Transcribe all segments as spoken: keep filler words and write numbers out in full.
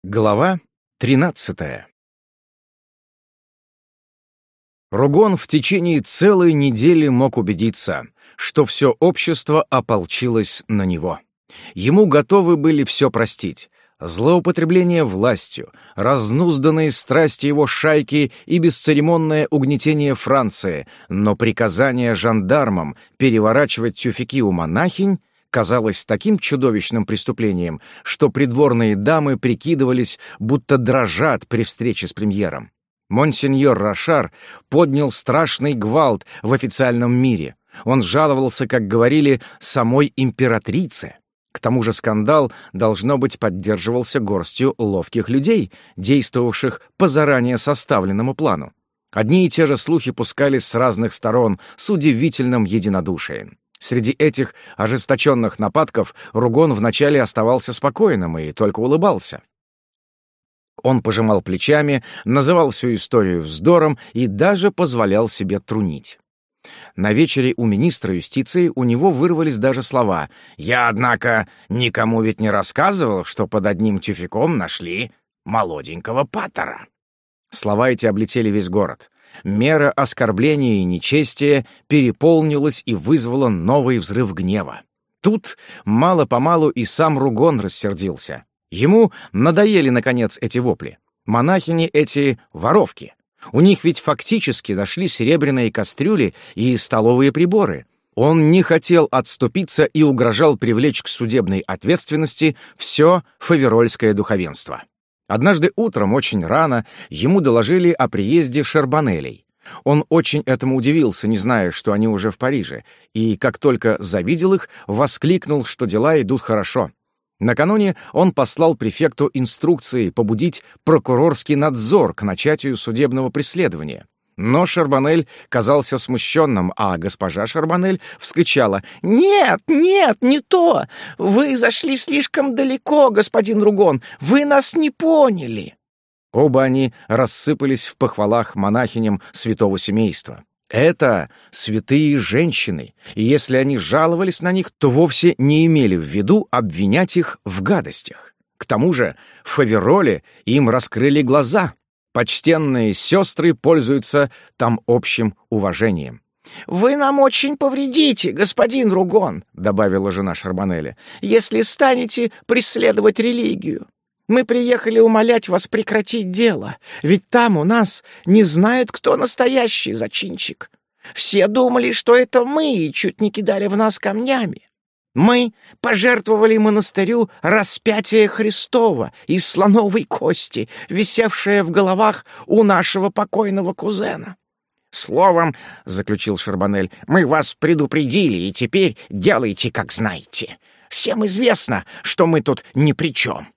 Глава тринадцатая. Ругон в течение целой недели мог убедиться, что все общество ополчилось на него. Ему готовы были все простить: злоупотребление властью, разнузданные страсти его шайки и бесцеремонное угнетение Франции, но приказание жандармам переворачивать тюфяки у монахинь казалось таким чудовищным преступлением, что придворные дамы прикидывались, будто дрожат при встрече с премьером. Монсеньор Рошар поднял страшный гвалт в официальном мире. Он жаловался, как говорили, самой императрице. К тому же скандал, должно быть, поддерживался горстью ловких людей, действовавших по заранее составленному плану. Одни и те же слухи пускались с разных сторон с удивительным единодушием. Среди этих ожесточенных нападков Ругон вначале оставался спокойным и только улыбался. Он пожимал плечами, называл всю историю вздором и даже позволял себе трунить. На вечере у министра юстиции у него вырвались даже слова: «Я, однако, никому ведь не рассказывал, что под одним тюфяком нашли молоденького паттера». Слова эти облетели весь город. Мера оскорбления и нечестия переполнилась и вызвала новый взрыв гнева. Тут мало-помалу и сам Ругон рассердился. Ему надоели, наконец, эти вопли. Монахини эти воровки. У них ведь фактически нашли серебряные кастрюли и столовые приборы. Он не хотел отступиться и угрожал привлечь к судебной ответственности все фаверольское духовенство. Однажды утром, очень рано, ему доложили о приезде Шарбоннелей. Он очень этому удивился, не зная, что они уже в Париже, и, как только завидел их, воскликнул, что дела идут хорошо. Накануне он послал префекту инструкции побудить прокурорский надзор к начатию судебного преследования. Но Шарбоннель казался смущенным, а госпожа Шарбоннель вскричала: «Нет, нет, не то! Вы зашли слишком далеко, господин Ругон! Вы нас не поняли!» Оба они рассыпались в похвалах монахиням святого семейства. Это святые женщины, и если они жаловались на них, то вовсе не имели в виду обвинять их в гадостях. К тому же в Фавероле им раскрыли глаза. Почтенные сестры пользуются там общим уважением. «Вы нам очень повредите, господин Ругон», — добавила жена Шарбоннеля, «если станете преследовать религию. Мы приехали умолять вас прекратить дело, ведь там у нас не знают, кто настоящий зачинщик. Все думали, что это мы, и чуть не кидали в нас камнями. Мы пожертвовали монастырю распятие Христова из слоновой кости, висевшее в головах у нашего покойного кузена. Словом, — заключил Шарбоннель, — мы вас предупредили, и теперь делайте, как знаете. Всем известно, что мы тут ни при чем».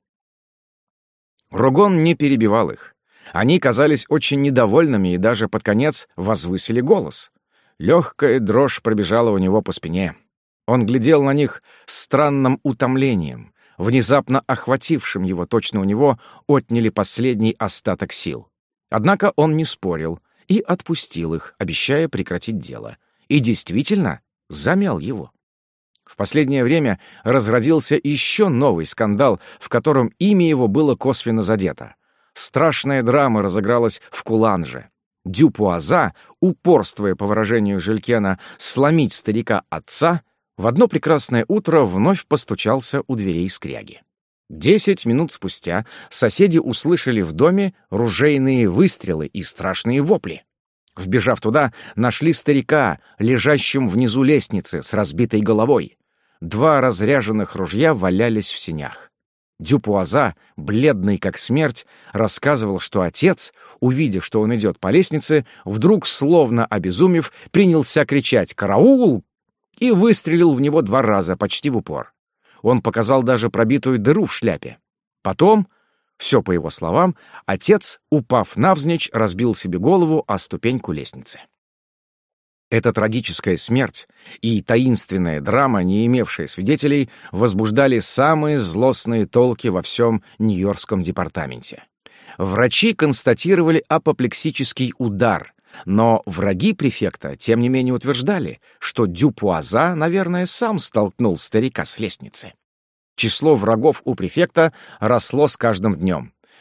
Ругон не перебивал их. Они казались очень недовольными и даже под конец возвысили голос. Легкая дрожь пробежала у него по спине. Он глядел на них с странным утомлением, внезапно охватившим его, точно у него отняли последний остаток сил. Однако он не спорил и отпустил их, обещая прекратить дело. И действительно замял его. В последнее время разродился еще новый скандал, в котором имя его было косвенно задето. Страшная драма разыгралась в Куланже. Дюпуаза, упорствуя, по выражению Жюлькена, сломить старика отца, в одно прекрасное утро вновь постучался у дверей скряги. Десять минут спустя соседи услышали в доме ружейные выстрелы и страшные вопли. Вбежав туда, нашли старика, лежащим внизу лестницы с разбитой головой. Два разряженных ружья валялись в сенях. Дюпуаза, бледный как смерть, рассказывал, что отец, увидя, что он идет по лестнице, вдруг, словно обезумев, принялся кричать «Караул!» и выстрелил в него два раза, почти в упор. Он показал даже пробитую дыру в шляпе. Потом, все по его словам, отец, упав навзничь, разбил себе голову о ступеньку лестницы. Эта трагическая смерть и таинственная драма, не имевшая свидетелей, возбуждали самые злостные толки во всем Нью-Йоркском департаменте. Врачи констатировали апоплексический удар, но враги префекта, тем не менее, утверждали, что Дюпуаза, наверное, сам столкнул старика с лестницы. Число врагов у префекта росло с каждым днем.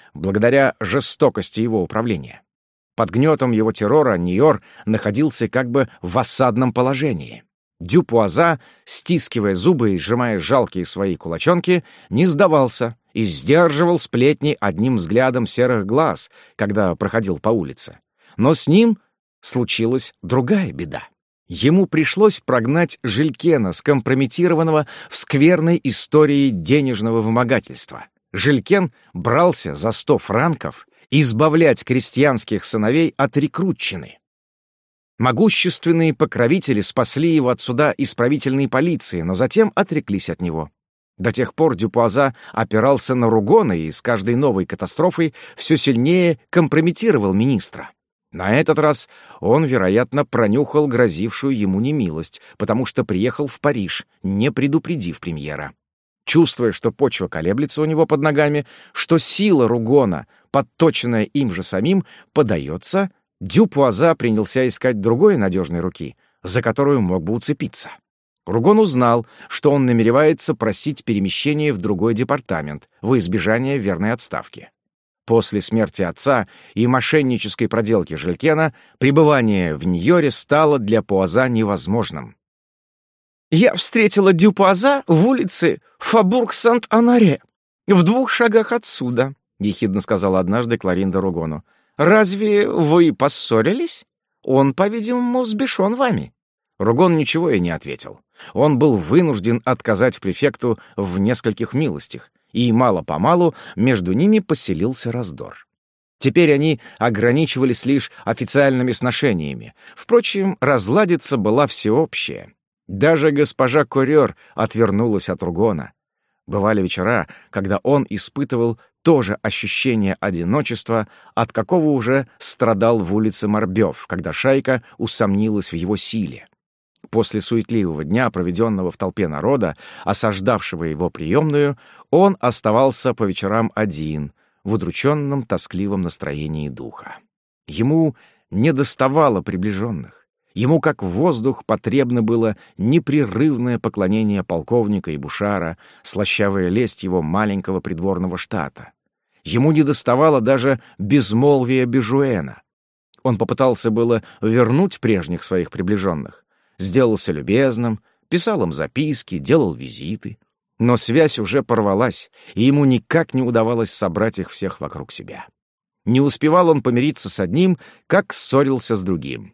благодаря жестокости его управления. Под гнетом его террора Ниор находился как бы в осадном положении. Дюпуаза, стискивая зубы и сжимая жалкие свои кулачонки, не сдавался и сдерживал сплетни одним взглядом серых глаз, когда проходил по улице. Но с ним случилась другая беда. Ему пришлось прогнать Жилькена, скомпрометированного в скверной истории денежного вымогательства. Жилькен брался за сто франков избавлять крестьянских сыновей от рекрутчины. Могущественные покровители спасли его от суда исправительной полиции, но затем отреклись от него. До тех пор Дюпуаза опирался на Ругона и с каждой новой катастрофой все сильнее компрометировал министра. На этот раз он, вероятно, пронюхал грозившую ему немилость, потому что приехал в Париж, не предупредив премьера. Чувствуя, что почва колеблется у него под ногами, что сила Ругона, подточенная им же самим, подается, Дюпуаза принялся искать другой надежной руки, за которую мог бы уцепиться. Ругон узнал, что он намеревается просить перемещение в другой департамент во избежание верной отставки. После смерти отца и мошеннической проделки Жилькена пребывание в Ньоре стало для Пуаза невозможным. «Я встретила Дюпуаза в улице Фабург-Сент-Анаре, в двух шагах отсюда», — ехидно сказала однажды Кларинда Ругону. «Разве вы поссорились? Он, по-видимому, взбешен вами». Ругон ничего и не ответил. Он был вынужден отказать префекту в нескольких милостях, и мало-помалу между ними поселился раздор. Теперь они ограничивались лишь официальными сношениями. Впрочем, разладиться была всеобщая. Даже госпожа Корёр отвернулась от Ругона. Бывали вечера, когда он испытывал то же ощущение одиночества, от какого уже страдал в улице Морбёв, когда шайка усомнилась в его силе. После суетливого дня, проведенного в толпе народа, осаждавшего его приемную, он оставался по вечерам один, в удрученном, тоскливом настроении духа. Ему недоставало приближенных. Ему, как воздух, потребно было непрерывное поклонение полковника и бушара, слащавая лесть его маленького придворного штата. Ему недоставало даже безмолвия Бежуэна. Он попытался было вернуть прежних своих приближенных, сделался любезным, писал им записки, делал визиты. Но связь уже порвалась, и ему никак не удавалось собрать их всех вокруг себя. Не успевал он помириться с одним, как ссорился с другим.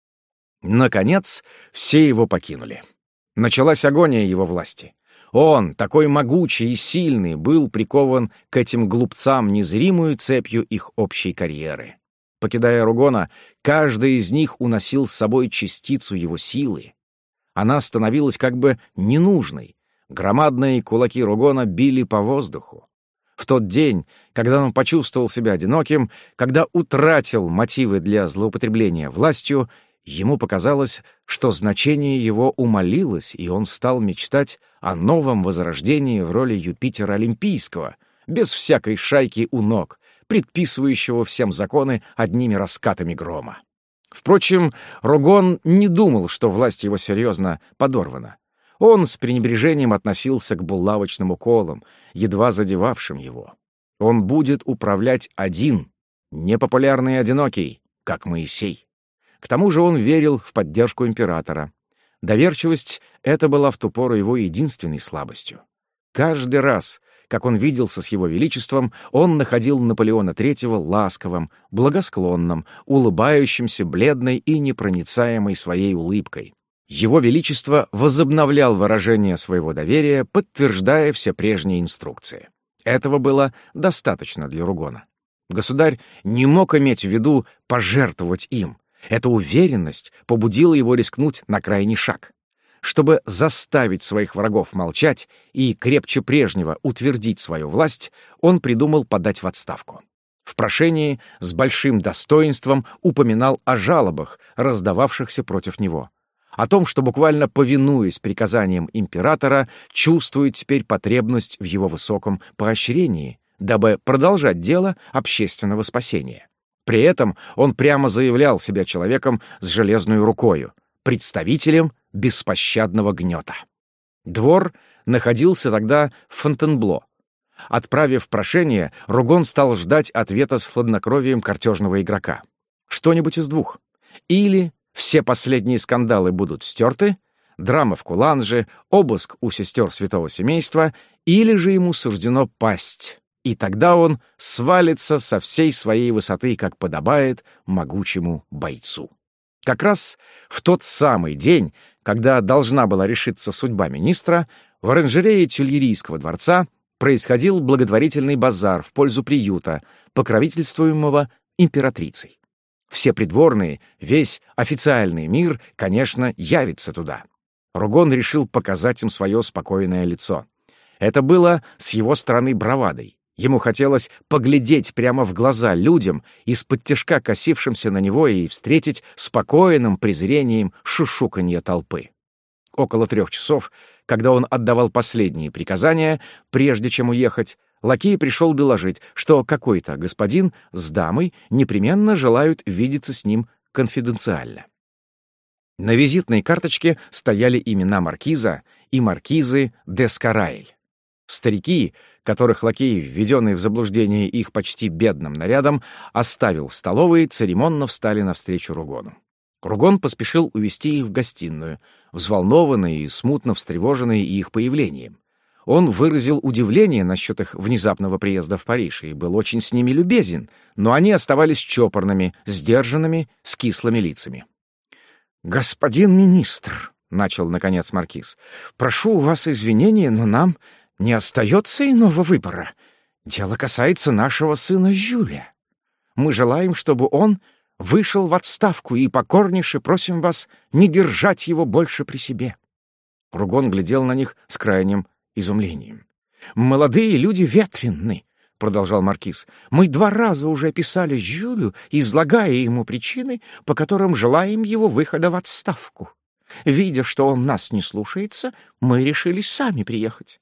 Наконец, все его покинули. Началась агония его власти. Он, такой могучий и сильный, был прикован к этим глупцам незримую цепью их общей карьеры. Покидая Ругона, каждый из них уносил с собой частицу его силы. Она становилась как бы ненужной. Громадные кулаки Ругона били по воздуху. В тот день, когда он почувствовал себя одиноким, когда утратил мотивы для злоупотребления властью, ему показалось, что значение его умалилось, и он стал мечтать о новом возрождении в роли Юпитера Олимпийского, без всякой шайки у ног, предписывающего всем законы одними раскатами грома. Впрочем, Ругон не думал, что власть его серьезно подорвана. Он с пренебрежением относился к булавочным уколам, едва задевавшим его. Он будет управлять один, непопулярный и одинокий, как Моисей. К тому же он верил в поддержку императора. Доверчивость — это была в ту пору его единственной слабостью. Каждый раз, как он виделся с его величеством, он находил Наполеона Третьего ласковым, благосклонным, улыбающимся бледной и непроницаемой своей улыбкой. Его величество возобновлял выражение своего доверия, подтверждая все прежние инструкции. Этого было достаточно для Ругона. Государь не мог иметь в виду пожертвовать им. Эта уверенность побудила его рискнуть на крайний шаг. Чтобы заставить своих врагов молчать и крепче прежнего утвердить свою власть, он придумал подать в отставку. В прошении с большим достоинством упоминал о жалобах, раздававшихся против него, о том, что, буквально повинуясь приказаниям императора, чувствует теперь потребность в его высоком поощрении, дабы продолжать дело общественного спасения. При этом он прямо заявлял себя человеком с железной рукою, представителем беспощадного гнета. Двор находился тогда в Фонтенбло. Отправив прошение, Ругон стал ждать ответа с хладнокровием картежного игрока. Что-нибудь из двух. Или все последние скандалы будут стерты, драма в Куланже, обыск у сестер святого семейства, или же ему суждено пасть, и тогда он свалится со всей своей высоты, как подобает могучему бойцу. Как раз в тот самый день, когда должна была решиться судьба министра, в оранжерее Тюильрийского дворца происходил благотворительный базар в пользу приюта, покровительствуемого императрицей. Все придворные, весь официальный мир, конечно, явится туда. Ругон решил показать им свое спокойное лицо. Это было с его стороны бравадой. Ему хотелось поглядеть прямо в глаза людям, из-под тишка косившимся на него, и встретить спокойным презрением шушуканье толпы. Около трех часов, когда он отдавал последние приказания, прежде чем уехать, лакей пришел доложить, что какой-то господин с дамой непременно желают видеться с ним конфиденциально. На визитной карточке стояли имена маркиза и маркизы де Скараэль. Старики, которых лакей, введенный в заблуждение их почти бедным нарядом, оставил в столовой, церемонно встали навстречу Ругону. Ругон поспешил увести их в гостиную, взволнованный и смутно встревоженный их появлением. Он выразил удивление насчет их внезапного приезда в Париж и был очень с ними любезен, но они оставались чопорными, сдержанными, с кислыми лицами. «Господин министр», — начал, наконец, маркиз, — «прошу у вас извинения, но нам не остается иного выбора. Дело касается нашего сына Жюля. Мы желаем, чтобы он вышел в отставку, и покорнейше просим вас не держать его больше при себе». Ругон глядел на них с крайним изумлением. «Молодые люди ветренны», — продолжал маркиз. «Мы два раза уже писали Жюлю, излагая ему причины, по которым желаем его выхода в отставку. Видя, что он нас не слушается, мы решили сами приехать.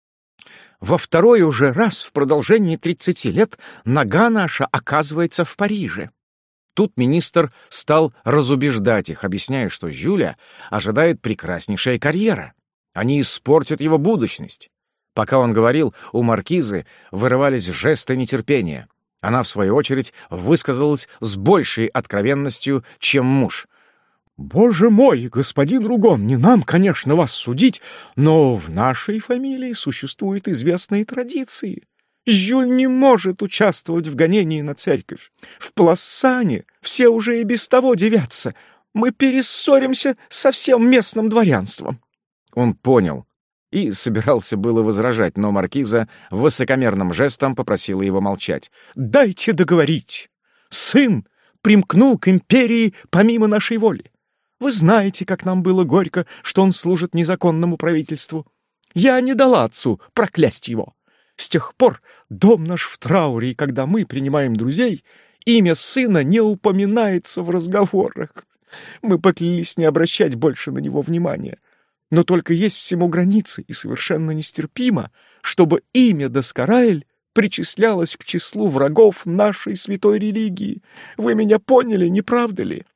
Во второй уже раз в продолжении тридцати лет нога наша оказывается в Париже». Тут министр стал разубеждать их, объясняя, что Жюля ожидает прекраснейшая карьера. Они испортят его будущность. Пока он говорил, у маркизы вырывались жесты нетерпения. Она, в свою очередь, высказалась с большей откровенностью, чем муж. «Боже мой, господин Ругон, не нам, конечно, вас судить, но в нашей фамилии существуют известные традиции. Жюль не может участвовать в гонении на церковь. В Плассане все уже и без того девятся. Мы перессоримся со всем местным дворянством». Он понял и собирался было возражать, но маркиза высокомерным жестом попросила его молчать. «Дайте договорить. Сын примкнул к империи помимо нашей воли. Вы знаете, как нам было горько, что он служит незаконному правительству. Я не дала отцу проклясть его. С тех пор дом наш в трауре, и когда мы принимаем друзей, имя сына не упоминается в разговорах. Мы поклялись не обращать больше на него внимания. Но только есть всему границы, и совершенно нестерпимо, чтобы имя де Скараэль причислялось к числу врагов нашей святой религии. Вы меня поняли, не правда ли?»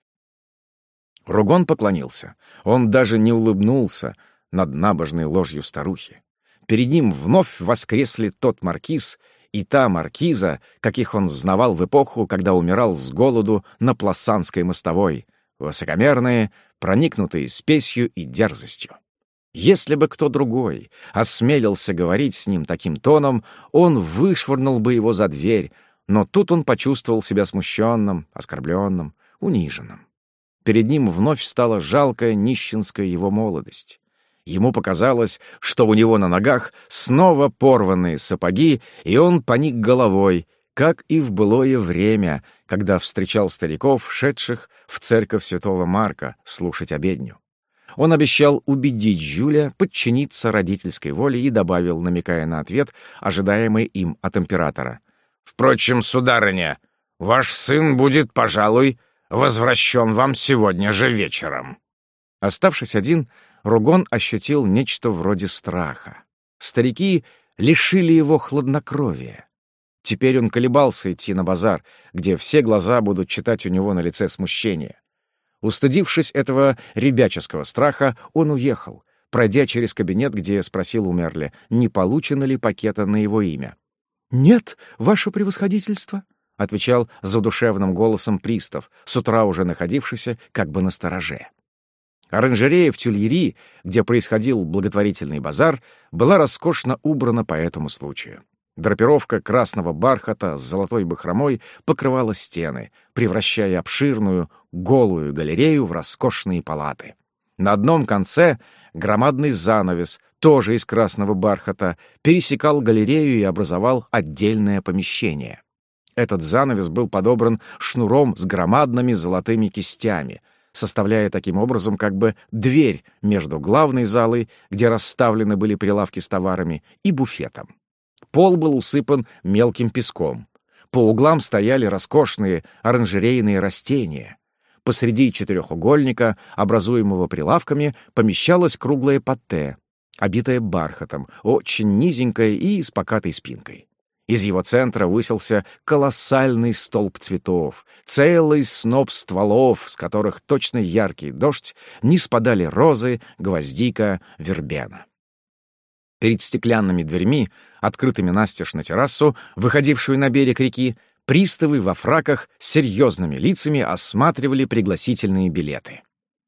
Ругон поклонился. Он даже не улыбнулся над набожной ложью старухи. Перед ним вновь воскресли тот маркиз и та маркиза, каких он знавал в эпоху, когда умирал с голоду на Плассанской мостовой, высокомерные, проникнутые спесью и дерзостью. Если бы кто другой осмелился говорить с ним таким тоном, он вышвырнул бы его за дверь, но тут он почувствовал себя смущенным, оскорбленным, униженным. Перед ним вновь стала жалкая нищенская его молодость. Ему показалось, что у него на ногах снова порванные сапоги, и он поник головой, как и в былое время, когда встречал стариков, шедших в церковь святого Марка, слушать обедню. Он обещал убедить Жюля подчиниться родительской воле и добавил, намекая на ответ, ожидаемый им от императора. «Впрочем, сударыня, ваш сын будет, пожалуй, возвращен вам сегодня же вечером». Оставшись один, Ругон ощутил нечто вроде страха. Старики лишили его хладнокровия. Теперь он колебался идти на базар, где все глаза будут читать у него на лице смущение. Устыдившись этого ребяческого страха, он уехал, пройдя через кабинет, где спросил у Мерли, не получено ли пакета на его имя. «Нет, ваше превосходительство», — отвечал задушевным голосом пристав, с утра уже находившийся как бы на стороже. Оранжерея в Тюильри, где происходил благотворительный базар, была роскошно убрана по этому случаю. Драпировка красного бархата с золотой бахромой покрывала стены, превращая обширную, голую галерею в роскошные палаты. На одном конце громадный занавес, тоже из красного бархата, пересекал галерею и образовал отдельное помещение. Этот занавес был подобран шнуром с громадными золотыми кистями, составляя таким образом как бы дверь между главной залой, где расставлены были прилавки с товарами, и буфетом. Пол был усыпан мелким песком. По углам стояли роскошные оранжерейные растения. Посреди четырехугольника, образуемого прилавками, помещалось круглое патте, обитое бархатом, очень низенькое и с покатой спинкой. Из его центра высился колоссальный столб цветов, целый сноп стволов, с которых точно яркий дождь не спадали розы, гвоздика, вербена. Перед стеклянными дверьми, открытыми настежь на террасу, выходившую на берег реки, приставы во фраках с серьезными лицами осматривали пригласительные билеты.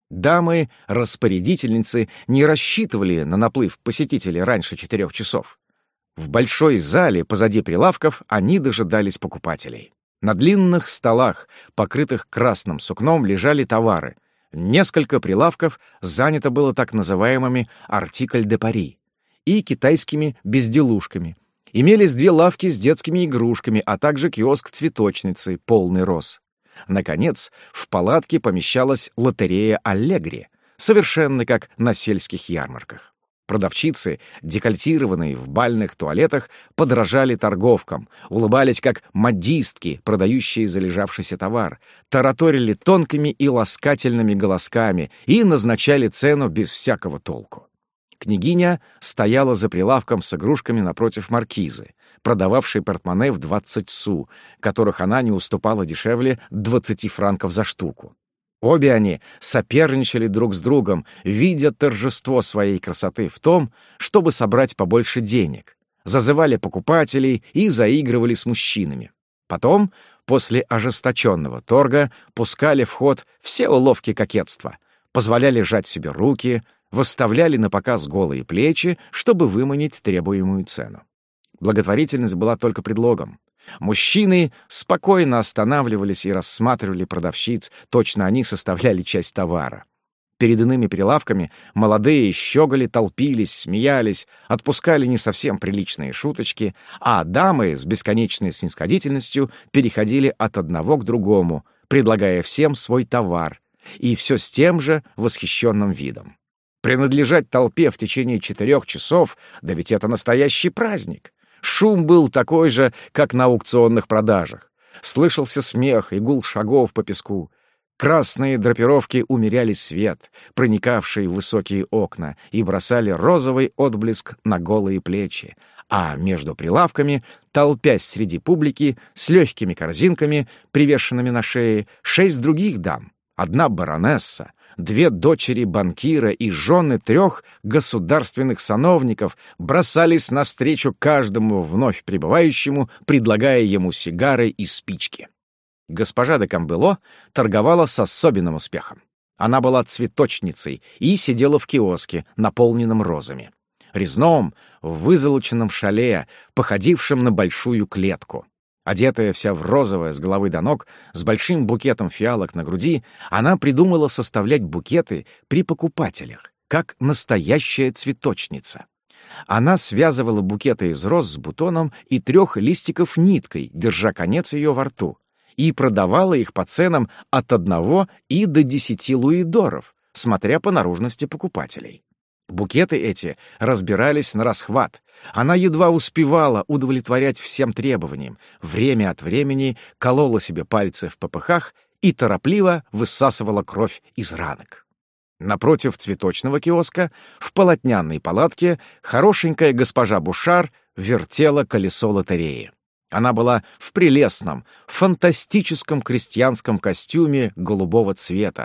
Дамы-распорядительницы не рассчитывали на наплыв посетителей раньше четырех часов. В большой зале позади прилавков они дожидались покупателей. На длинных столах, покрытых красным сукном, лежали товары. Несколько прилавков занято было так называемыми «артикль де Пари» и китайскими безделушками. Имелись две лавки с детскими игрушками, а также киоск цветочницы, полный роз. Наконец, в палатке помещалась лотерея «Аллегри», совершенно как на сельских ярмарках. Продавщицы, декольтированные в бальных туалетах, подражали торговкам, улыбались как модистки, продающие залежавшийся товар, тараторили тонкими и ласкательными голосками и назначали цену без всякого толку. Княгиня стояла за прилавком с игрушками напротив маркизы, продававшей портмоне в двадцать су, которых она не уступала дешевле двадцати франков за штуку. Обе они соперничали друг с другом, видя торжество своей красоты в том, чтобы собрать побольше денег, зазывали покупателей и заигрывали с мужчинами. Потом, после ожесточенного торга, пускали в ход все уловки кокетства, позволяли жать себе руки, выставляли на показ голые плечи, чтобы выманить требуемую цену. Благотворительность была только предлогом. Мужчины спокойно останавливались и рассматривали продавщиц, точно они составляли часть товара. Перед иными прилавками молодые щеголи толпились, смеялись, отпускали не совсем приличные шуточки, а дамы с бесконечной снисходительностью переходили от одного к другому, предлагая всем свой товар, и все с тем же восхищенным видом. Принадлежать толпе в течение четырех часов, да ведь это настоящий праздник. Шум был такой же, как на аукционных продажах. Слышался смех и гул шагов по песку. Красные драпировки умеряли свет, проникавший в высокие окна, и бросали розовый отблеск на голые плечи. А между прилавками, толпясь среди публики, с легкими корзинками, привешенными на шее, шесть других дам. Одна баронесса, две дочери банкира и жены трех государственных сановников бросались навстречу каждому вновь прибывающему, предлагая ему сигары и спички. Госпожа де Камбело торговала с особенным успехом. Она была цветочницей и сидела в киоске, наполненном розами. Резном, в вызолоченном шале, походившем на большую клетку. Одетая вся в розовое с головы до ног, с большим букетом фиалок на груди, она придумала составлять букеты при покупателях, как настоящая цветочница. Она связывала букеты из роз с бутоном и трех листиков ниткой, держа конец ее во рту, и продавала их по ценам от одного и до десяти луидоров, смотря по наружности покупателей. Букеты эти разбирались на расхват. Она едва успевала удовлетворять всем требованиям, время от времени колола себе пальцы в попыхах и торопливо высасывала кровь из ранок. Напротив цветочного киоска, в полотняной палатке, хорошенькая госпожа Бушар вертела колесо лотереи. Она была в прелестном, фантастическом крестьянском костюме голубого цвета,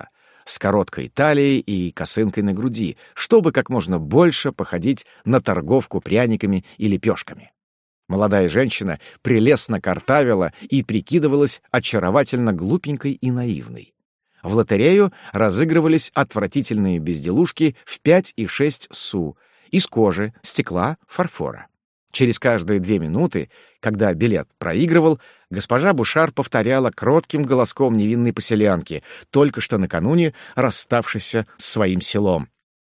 с короткой талией и косынкой на груди, чтобы как можно больше походить на торговку пряниками и лепешками. Молодая женщина прелестно картавила и прикидывалась очаровательно глупенькой и наивной. В лотерею разыгрывались отвратительные безделушки в пять и шесть су из кожи, стекла, фарфора. Через каждые две минуты, когда билет проигрывал, госпожа Бушар повторяла кротким голоском невинной поселянки, только что накануне расставшейся с своим селом: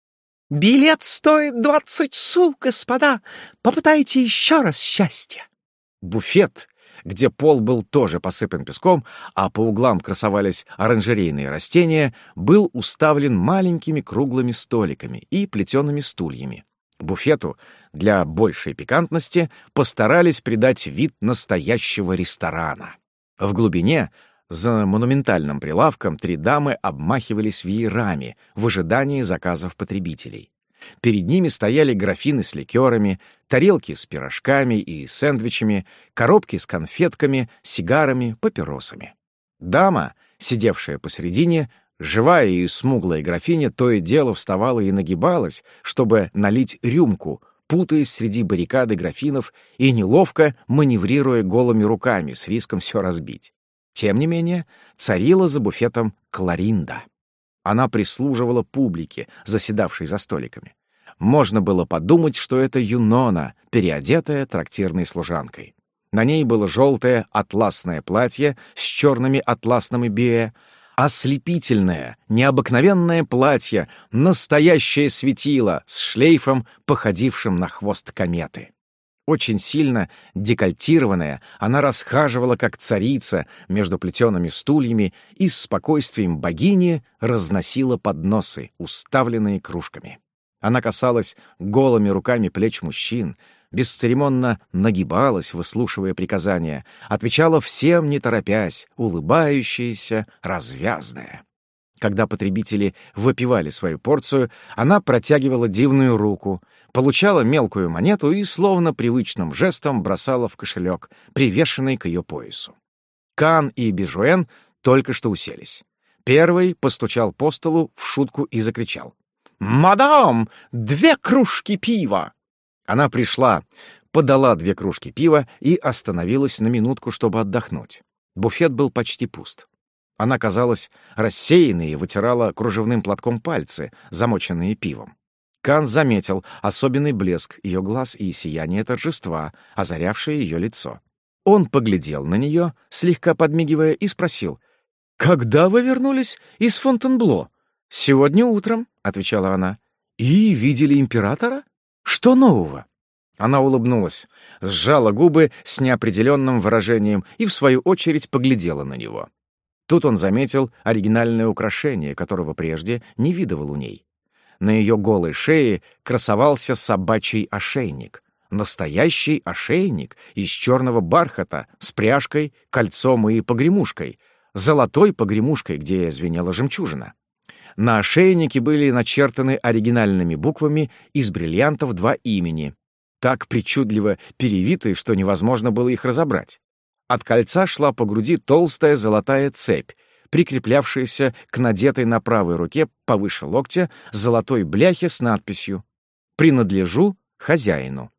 «Билет стоит двадцать су, господа! Попытайте еще раз счастье!» Буфет, где пол был тоже посыпан песком, а по углам красовались оранжерейные растения, был уставлен маленькими круглыми столиками и плетеными стульями. Буфету, для большей пикантности, постарались придать вид настоящего ресторана. В глубине, за монументальным прилавком, три дамы обмахивались веерами в ожидании заказов потребителей. Перед ними стояли графины с ликерами, тарелки с пирожками и сэндвичами, коробки с конфетками, сигарами, папиросами. Дама, сидевшая посередине, живая и смуглая графиня, то и дело вставала и нагибалась, чтобы налить рюмку, путаясь среди баррикады графинов и неловко маневрируя голыми руками с риском все разбить. Тем не менее, царила за буфетом Кларинда. Она прислуживала публике, заседавшей за столиками. Можно было подумать, что это Юнона, переодетая трактирной служанкой. На ней было желтое атласное платье с черными атласными бие, ослепительное, необыкновенное платье, настоящее светило с шлейфом, походившим на хвост кометы. Очень сильно декольтированная, она расхаживала, как царица, между плетеными стульями и с спокойствием богини разносила подносы, уставленные кружками. Она касалась голыми руками плеч мужчин, бесцеремонно нагибалась, выслушивая приказания, отвечала всем, не торопясь, улыбающаяся, развязная. Когда потребители выпивали свою порцию, она протягивала дивную руку, получала мелкую монету и словно привычным жестом бросала в кошелек, привешенный к ее поясу. Кан и Бежуэн только что уселись. Первый постучал по столу в шутку и закричал: «Мадам, две кружки пива!» Она пришла, подала две кружки пива и остановилась на минутку, чтобы отдохнуть. Буфет был почти пуст. Она казалась рассеянной и вытирала кружевным платком пальцы, замоченные пивом. Кан заметил особенный блеск ее глаз и сияние торжества, озарявшее ее лицо. Он поглядел на нее, слегка подмигивая, и спросил: «Когда вы вернулись из Фонтенбло?» «Сегодня утром», — отвечала она. «И видели императора? Что нового?» Она улыбнулась, сжала губы с неопределенным выражением и, в свою очередь, поглядела на него. Тут он заметил оригинальное украшение, которого прежде не видывал у ней. На ее голой шее красовался собачий ошейник. Настоящий ошейник из черного бархата с пряжкой, кольцом и погремушкой, золотой погремушкой, где звенела жемчужина. На ошейнике были начертаны оригинальными буквами из бриллиантов два имени, так причудливо перевитые, что невозможно было их разобрать. От кольца шла по груди толстая золотая цепь, прикреплявшаяся к надетой на правой руке повыше локтя золотой бляхе с надписью «Принадлежу хозяину».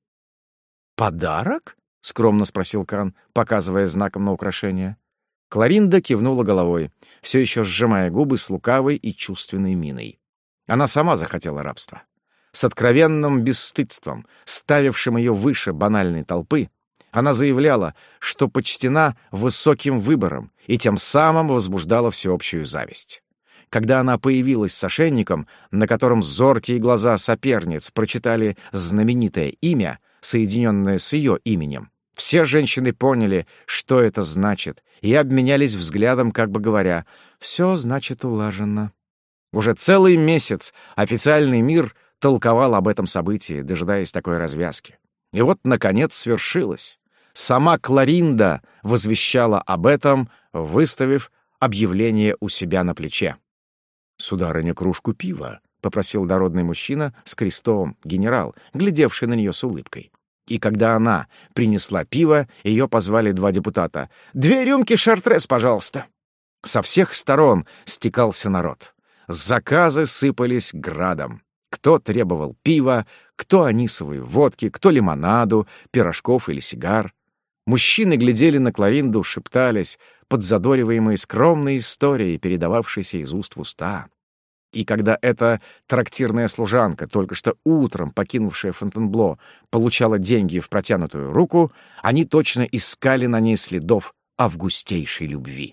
«Подарок?» — скромно спросил Кан, показывая знаком на украшение. Кларинда кивнула головой, все еще сжимая губы с лукавой и чувственной миной. Она сама захотела рабства. С откровенным бесстыдством, ставившим ее выше банальной толпы, она заявляла, что почтена высоким выбором и тем самым возбуждала всеобщую зависть. Когда она появилась с ошейником, на котором зоркие глаза соперниц прочитали знаменитое имя, соединенное с ее именем, все женщины поняли, что это значит, и обменялись взглядом, как бы говоря: «Все, значит, улажено». Уже целый месяц официальный мир толковал об этом событии, дожидаясь такой развязки. И вот, наконец, свершилось. Сама Кларинда возвещала об этом, выставив объявление у себя на плече. «Сударыня, кружку пива», — попросил дородный мужчина с крестом, генерал, глядевший на нее с улыбкой. И когда она принесла пиво, ее позвали два депутата. «Две рюмки шартрес, пожалуйста». Со всех сторон стекался народ. Заказы сыпались градом. Кто требовал пива, кто анисовой водки, кто лимонаду, пирожков или сигар. Мужчины глядели на Кларинду, шептались, подзадориваемые скромной историей, передававшейся из уст в уста. И когда эта трактирная служанка, только что утром покинувшая Фонтенбло, получала деньги в протянутую руку, они точно искали на ней следов августейшей любви.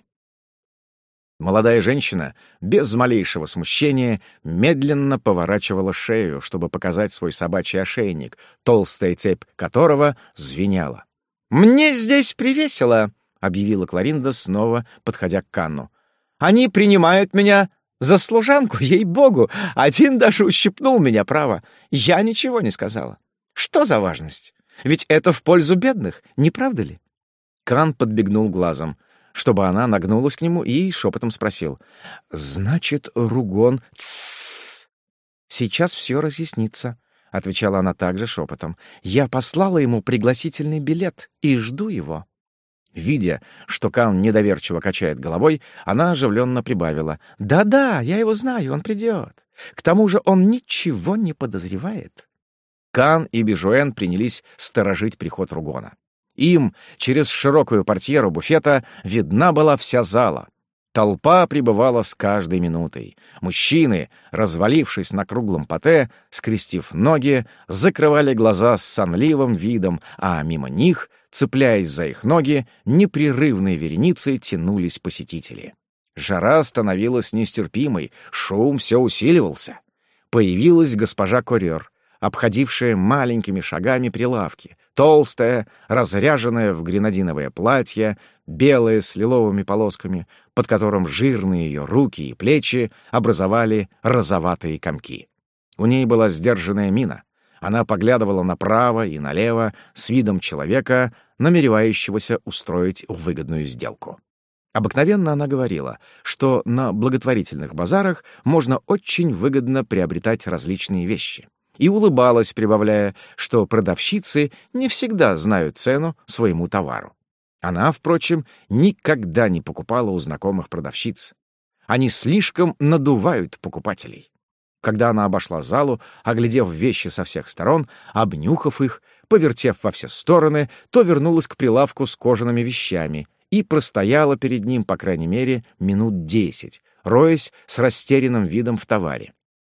Молодая женщина, без малейшего смущения, медленно поворачивала шею, чтобы показать свой собачий ошейник, толстая цепь которого звенела. «Мне здесь привесело», — объявила Кларинда, снова подходя к Канну. «Они принимают меня за служанку, ей-богу. Один даже ущипнул меня, право. Я ничего не сказала. Что за важность? Ведь это в пользу бедных, не правда ли?» Кан подбегнул глазом, чтобы она нагнулась к нему и шепотом спросил. «Значит, Ругон...» «Тссс! Сейчас все разъяснится», — отвечала она также шепотом. «Я послала ему пригласительный билет и жду его». Видя, что Кан недоверчиво качает головой, она оживленно прибавила. «Да-да, я его знаю, он придет. К тому же он ничего не подозревает». Кан и Бежуэн принялись сторожить приход Ругона. Им через широкую портьеру буфета видна была вся зала. Толпа прибывала с каждой минутой. Мужчины, развалившись на круглом пате, скрестив ноги, закрывали глаза с сонливым видом, а мимо них, цепляясь за их ноги, непрерывной вереницей тянулись посетители. Жара становилась нестерпимой, шум все усиливался. Появилась госпожа Корёр, обходившая маленькими шагами прилавки, толстая, разряженная в гренадиновое платье, белое с лиловыми полосками, под которым жирные ее руки и плечи образовали розоватые комки. У ней была сдержанная мина. Она поглядывала направо и налево с видом человека, намеревающегося устроить выгодную сделку. Обыкновенно она говорила, что на благотворительных базарах можно очень выгодно приобретать различные вещи. И улыбалась, прибавляя, что продавщицы не всегда знают цену своему товару. Она, впрочем, никогда не покупала у знакомых продавщиц. Они слишком надувают покупателей. Когда она обошла залу, оглядев вещи со всех сторон, обнюхав их, повертев во все стороны, то вернулась к прилавку с кожаными вещами и простояла перед ним, по крайней мере, минут десять, роясь с растерянным видом в товаре.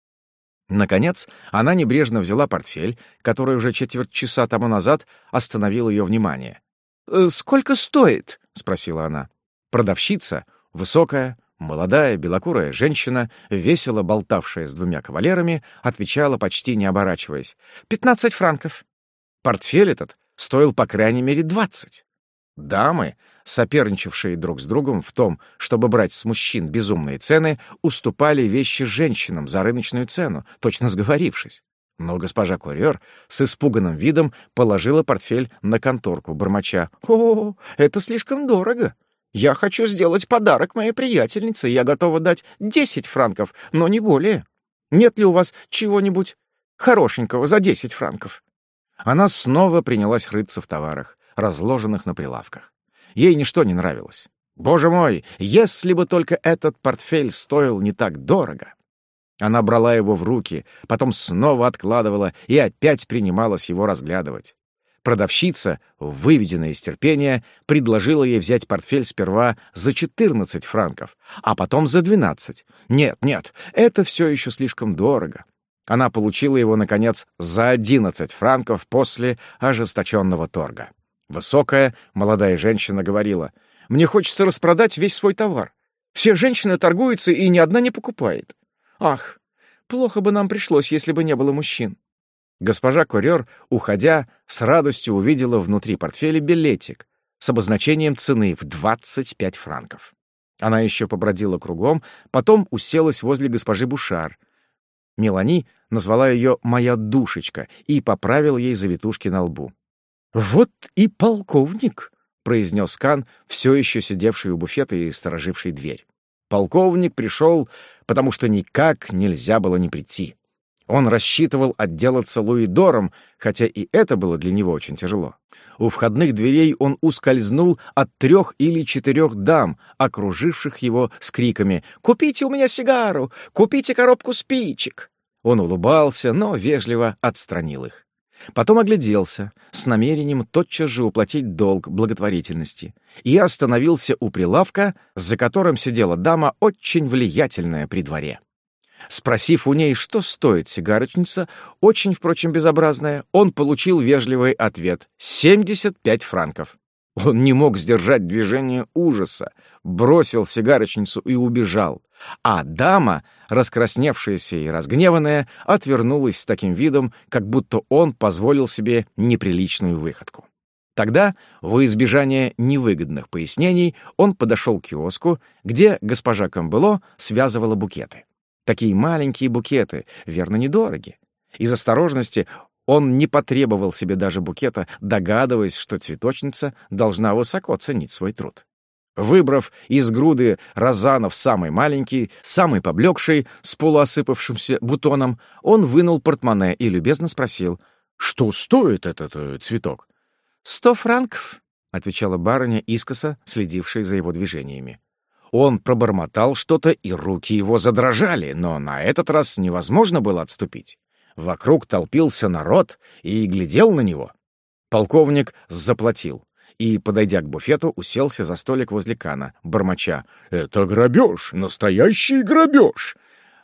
Наконец, она небрежно взяла портфель, который уже четверть часа тому назад остановил ее внимание. «Сколько стоит?» — спросила она. Продавщица, высокая, молодая, белокурая женщина, весело болтавшая с двумя кавалерами, отвечала, почти не оборачиваясь. «Пятнадцать франков». Портфель этот стоил по крайней мере двадцать. Дамы, соперничавшие друг с другом в том, чтобы брать с мужчин безумные цены, уступали вещи женщинам за рыночную цену, точно сговорившись. Но госпожа Корёр с испуганным видом положила портфель на конторку, бормоча. «О, это слишком дорого. Я хочу сделать подарок моей приятельнице. Я готова дать десять франков, но не более. Нет ли у вас чего-нибудь хорошенького за десять франков?» Она снова принялась рыться в товарах, разложенных на прилавках. Ей ничто не нравилось. Боже мой, если бы только этот портфель стоил не так дорого! Она брала его в руки, потом снова откладывала и опять принималась его разглядывать. Продавщица, выведенная из терпения, предложила ей взять портфель сперва за четырнадцать франков, а потом за двенадцать. Нет, нет, это все еще слишком дорого. Она получила его, наконец, за одиннадцать франков после ожесточенного торга. Высокая, молодая женщина говорила: «Мне хочется распродать весь свой товар. Все женщины торгуются, и ни одна не покупает. Ах, плохо бы нам пришлось, если бы не было мужчин». Госпожа Корёр, уходя, с радостью увидела внутри портфеля билетик с обозначением цены в двадцать пять франков. Она еще побродила кругом, потом уселась возле госпожи Бушар. Мелани назвала ее «моя душечка» и поправила ей завитушки на лбу. «Вот и полковник», — произнес Кан, все еще сидевший у буфета и стороживший дверь. Полковник пришел, потому что никак нельзя было не прийти. Он рассчитывал отделаться луидором, хотя и это было для него очень тяжело. У входных дверей он ускользнул от трех или четырех дам, окруживших его с криками «Купите у меня сигару! Купите коробку спичек!». Он улыбался, но вежливо отстранил их. Потом огляделся с намерением тотчас же уплатить долг благотворительности и остановился у прилавка, за которым сидела дама очень влиятельная при дворе. Спросив у ней, что стоит сигарочница, очень, впрочем, безобразная, он получил вежливый ответ — семьдесят пять франков. Он не мог сдержать движение ужаса, бросил сигарочницу и убежал, а дама, раскрасневшаяся и разгневанная, отвернулась с таким видом, как будто он позволил себе неприличную выходку. Тогда, во избежание невыгодных пояснений, он подошел к киоску, где госпожа Камбело связывала букеты. Такие маленькие букеты, верно, недороги. Из осторожности он не потребовал себе даже букета, догадываясь, что цветочница должна высоко ценить свой труд. Выбрав из груды розанов самый маленький, самый поблекший, с полуосыпавшимся бутоном, он вынул портмоне и любезно спросил, «Что стоит этот э, цветок?» «Сто франков», — отвечала барыня искоса, следившая за его движениями. Он пробормотал что-то, и руки его задрожали, но на этот раз невозможно было отступить. Вокруг толпился народ и глядел на него. Полковник заплатил и, подойдя к буфету, уселся за столик возле Кана, бормоча: «Это грабеж, настоящий грабеж!»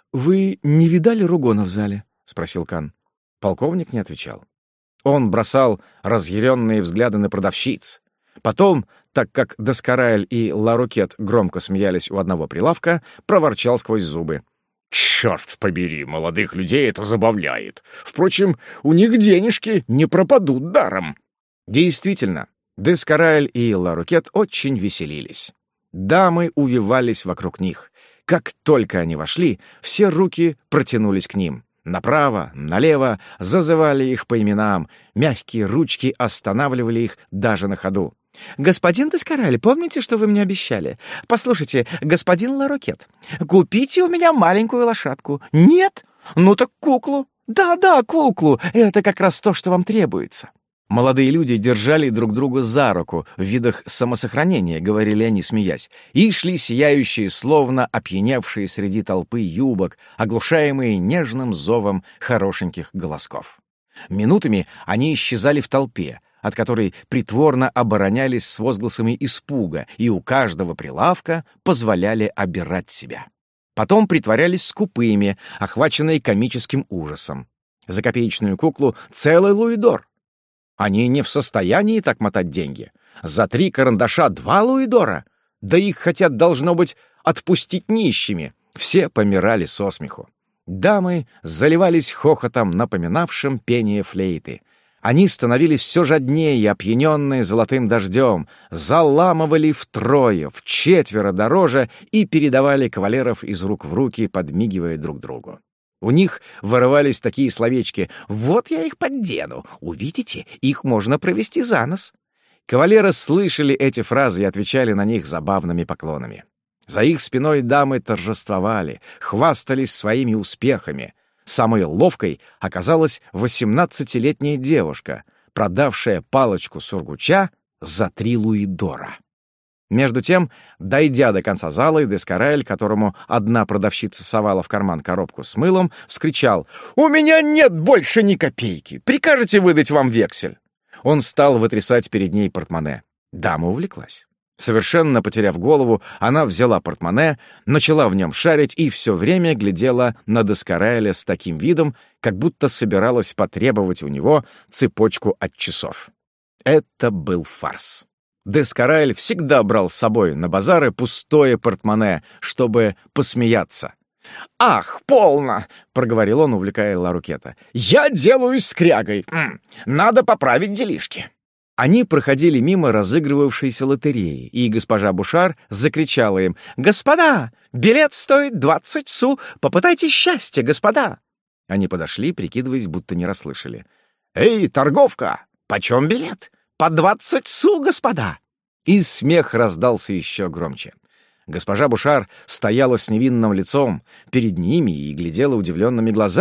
«Вы не видали Ругона в зале?» — спросил Кан. Полковник не отвечал. Он бросал разъяренные взгляды на продавщиц. Потом, так как Дескарайль и Ларукет громко смеялись у одного прилавка, проворчал сквозь зубы: «Черт побери, молодых людей это забавляет. Впрочем, у них денежки не пропадут даром». Действительно, Дескарайль и Ларукет очень веселились. Дамы увивались вокруг них. Как только они вошли, все руки протянулись к ним. Направо, налево зазывали их по именам, мягкие ручки останавливали их даже на ходу. «Господин Дескарайль, помните, что вы мне обещали? Послушайте, господин Ларукет, купите у меня маленькую лошадку. Нет? Ну так куклу. Да-да, куклу. Это как раз то, что вам требуется». Молодые люди держали друг друга за руку в видах самосохранения, говорили они, смеясь, и шли сияющие, словно опьяневшие среди толпы юбок, оглушаемые нежным зовом хорошеньких голосков. Минутами они исчезали в толпе, от которой притворно оборонялись с возгласами испуга и у каждого прилавка позволяли обирать себя. Потом притворялись скупыми, охваченные комическим ужасом. За копеечную куклу целый луидор. Они не в состоянии так мотать деньги. За три карандаша два луидора. Да их хотят, должно быть, отпустить нищими. Все помирали со смеху. Дамы заливались хохотом, напоминавшим пение флейты. Они становились все жаднее, опьяненные золотым дождем, заламывали втрое, вчетверо дороже и передавали кавалеров из рук в руки, подмигивая друг другу. У них вырывались такие словечки: «Вот я их поддену, увидите, их можно провести за нос». Кавалеры слышали эти фразы и отвечали на них забавными поклонами. За их спиной дамы торжествовали, хвастались своими успехами. Самой ловкой оказалась восемнадцатилетняя девушка, продавшая палочку сургуча за три луидора. Между тем, дойдя до конца зала, Дескарайль, которому одна продавщица совала в карман коробку с мылом, вскричал: «У меня нет больше ни копейки! Прикажете выдать вам вексель?» Он стал вытрясать перед ней портмоне. Дама увлеклась. Совершенно потеряв голову, она взяла портмоне, начала в нем шарить и все время глядела на Дескарайля с таким видом, как будто собиралась потребовать у него цепочку от часов. Это был фарс. Дескарайль всегда брал с собой на базары пустое портмоне, чтобы посмеяться. «Ах, полно!» — проговорил он, увлекая Ларукета. «Я делаюсь скрягой. М-м, надо поправить делишки». Они проходили мимо разыгрывавшейся лотереи, и госпожа Бушар закричала им: «Господа, билет стоит двадцать су! Попытайте счастье, господа!» Они подошли, прикидываясь, будто не расслышали. «Эй, торговка, почем билет? По двадцать су, господа!» И смех раздался еще громче. Госпожа Бушар стояла с невинным лицом перед ними и глядела удивленными глазами,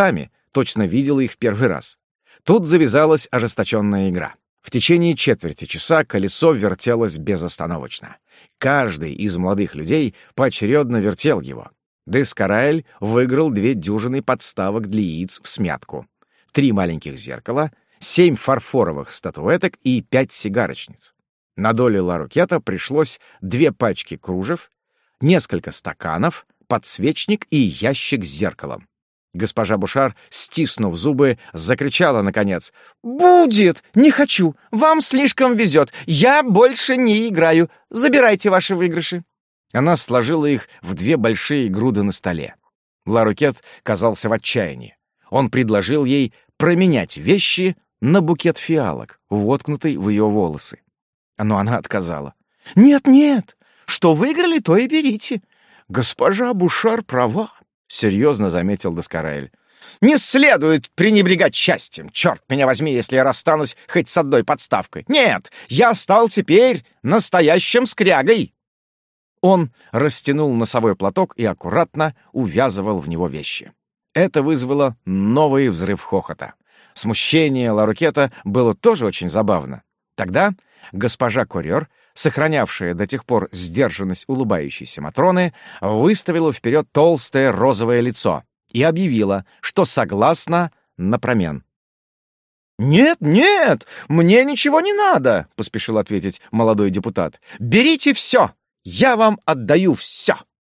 точно видела их в первый раз. Тут завязалась ожесточенная игра. В течение четверти часа колесо вертелось безостановочно. Каждый из молодых людей поочередно вертел его. Дескараэль выиграл две дюжины подставок для яиц в смятку, три маленьких зеркала, семь фарфоровых статуэток и пять сигарочниц. На долю Ларукета пришлось две пачки кружев, несколько стаканов, подсвечник и ящик с зеркалом. Госпожа Бушар, стиснув зубы, закричала наконец: «Будет! Не хочу! Вам слишком везет! Я больше не играю! Забирайте ваши выигрыши!» Она сложила их в две большие груды на столе. Ларукет казался в отчаянии. Он предложил ей променять вещи на букет фиалок, воткнутый в ее волосы. Но она отказала. «Нет-нет! Что выиграли, то и берите! Госпожа Бушар права!» — серьезно заметил Дескараэль. «Не следует пренебрегать счастьем, черт меня возьми, если я расстанусь хоть с одной подставкой. Нет, я стал теперь настоящим скрягой!» Он растянул носовой платок и аккуратно увязывал в него вещи. Это вызвало новый взрыв хохота. Смущение Ларукета было тоже очень забавно. Тогда госпожа Корёр, сохранявшая до тех пор сдержанность улыбающейся Матроны, выставила вперед толстое розовое лицо и объявила, что согласна на промен. «Нет, нет, мне ничего не надо», — поспешил ответить молодой депутат. «Берите все, я вам отдаю все».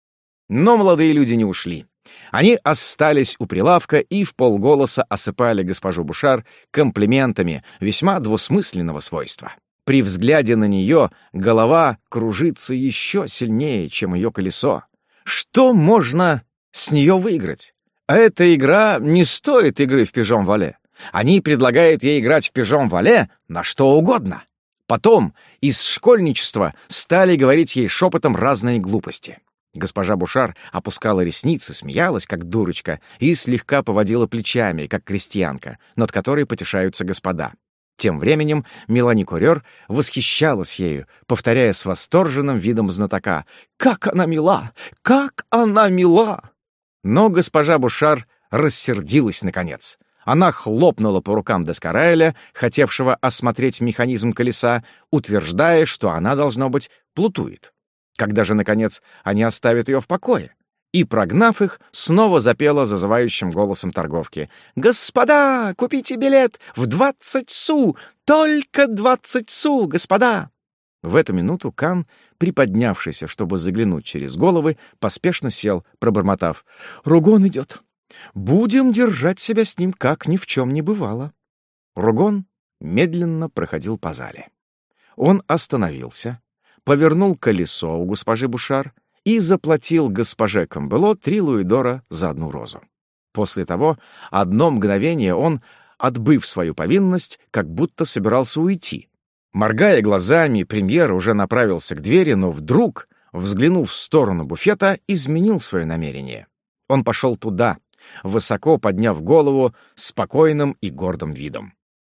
Но молодые люди не ушли. Они остались у прилавка и вполголоса осыпали госпожу Бушар комплиментами весьма двусмысленного свойства. При взгляде на нее голова кружится еще сильнее, чем ее колесо. Что можно с нее выиграть? А эта игра не стоит игры в пижон-вале. Они предлагают ей играть в пижон-вале на что угодно. Потом из школьничества стали говорить ей шепотом разные глупости. Госпожа Бушар опускала ресницы, смеялась, как дурочка, и слегка поводила плечами, как крестьянка, над которой потешаются господа. Тем временем Мелани Корёр восхищалась ею, повторяя с восторженным видом знатока: «Как она мила! Как она мила!» Но госпожа Бушар рассердилась наконец. Она хлопнула по рукам Дескараэля, хотевшего осмотреть механизм колеса, утверждая, что она, должно быть, плутует. Когда же, наконец, они оставят ее в покое? И, прогнав их, снова запела зазывающим голосом торговки: «Господа, купите билет в двадцать су! Только двадцать су, господа!» В эту минуту Кан, приподнявшийся, чтобы заглянуть через головы, поспешно сел, пробормотав: «Ругон идет. Будем держать себя с ним, как ни в чем не бывало». Ругон медленно проходил по зале. Он остановился, повернул колесо у госпожи Бушар и заплатил госпоже Камбело три луидора за одну розу. После того одно мгновение он, отбыв свою повинность, как будто собирался уйти. Моргая глазами, премьер уже направился к двери, но вдруг, взглянув в сторону буфета, изменил свое намерение. Он пошел туда, высоко подняв голову, спокойным и гордым видом.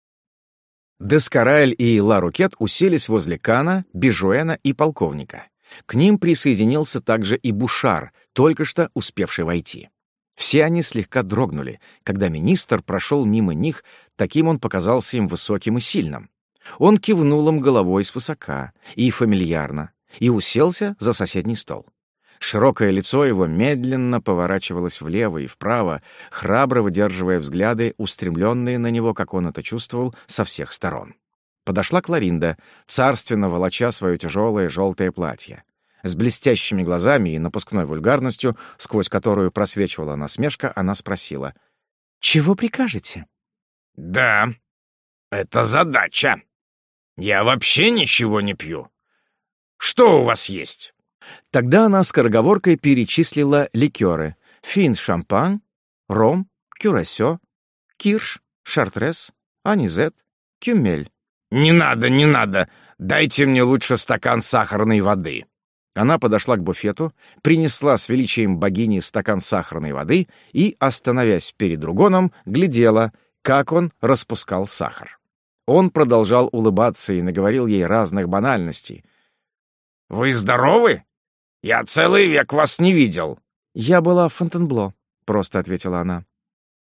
Дескараэль и Ларукет уселись возле Кана, Бежуэна и полковника. К ним присоединился также и Бушар, только что успевший войти. Все они слегка дрогнули, когда министр прошел мимо них, таким он показался им высоким и сильным. Он кивнул им головой свысока и фамильярно и уселся за соседний стол. Широкое лицо его медленно поворачивалось влево и вправо, храбро выдерживая взгляды, устремленные на него, как он это чувствовал, со всех сторон. Подошла Кларинда, царственно волоча свое тяжелое желтое платье. С блестящими глазами и напускной вульгарностью, сквозь которую просвечивала насмешка, она спросила: «Чего прикажете?» «Да, это задача. Я вообще ничего не пью. Что у вас есть?» Тогда она скороговоркой перечислила ликеры: фин-шампань, ром, кюрасё, кирш, шартрес, анизет, кюмель. «Не надо, не надо. Дайте мне лучше стакан сахарной воды». Она подошла к буфету, принесла с величием богини стакан сахарной воды и, остановясь перед Ругоном, глядела, как он распускал сахар. Он продолжал улыбаться и наговорил ей разных банальностей. «Вы здоровы? Я целый век вас не видел». «Я была в Фонтенбло», — просто ответила она.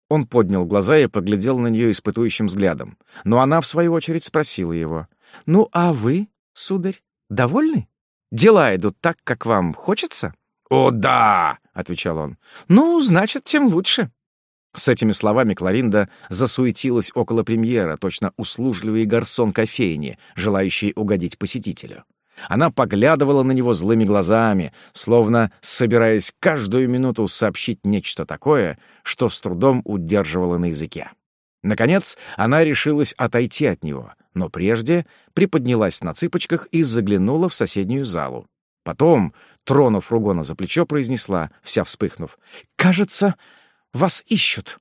Он поднял глаза и поглядел на нее испытующим взглядом. Но она, в свою очередь, спросила его. «Ну, а вы, сударь, довольны? Дела идут так, как вам хочется?» «О, да!» — отвечал он. «Ну, значит, тем лучше». С этими словами Кларинда засуетилась около премьера, точно услужливый гарсон кофейни, желающий угодить посетителю. Она поглядывала на него злыми глазами, словно собираясь каждую минуту сообщить нечто такое, что с трудом удерживала на языке. Наконец, она решилась отойти от него, но прежде приподнялась на цыпочках и заглянула в соседнюю залу. Потом, тронув Ругона за плечо, произнесла, вся вспыхнув, «Кажется, вас ищут».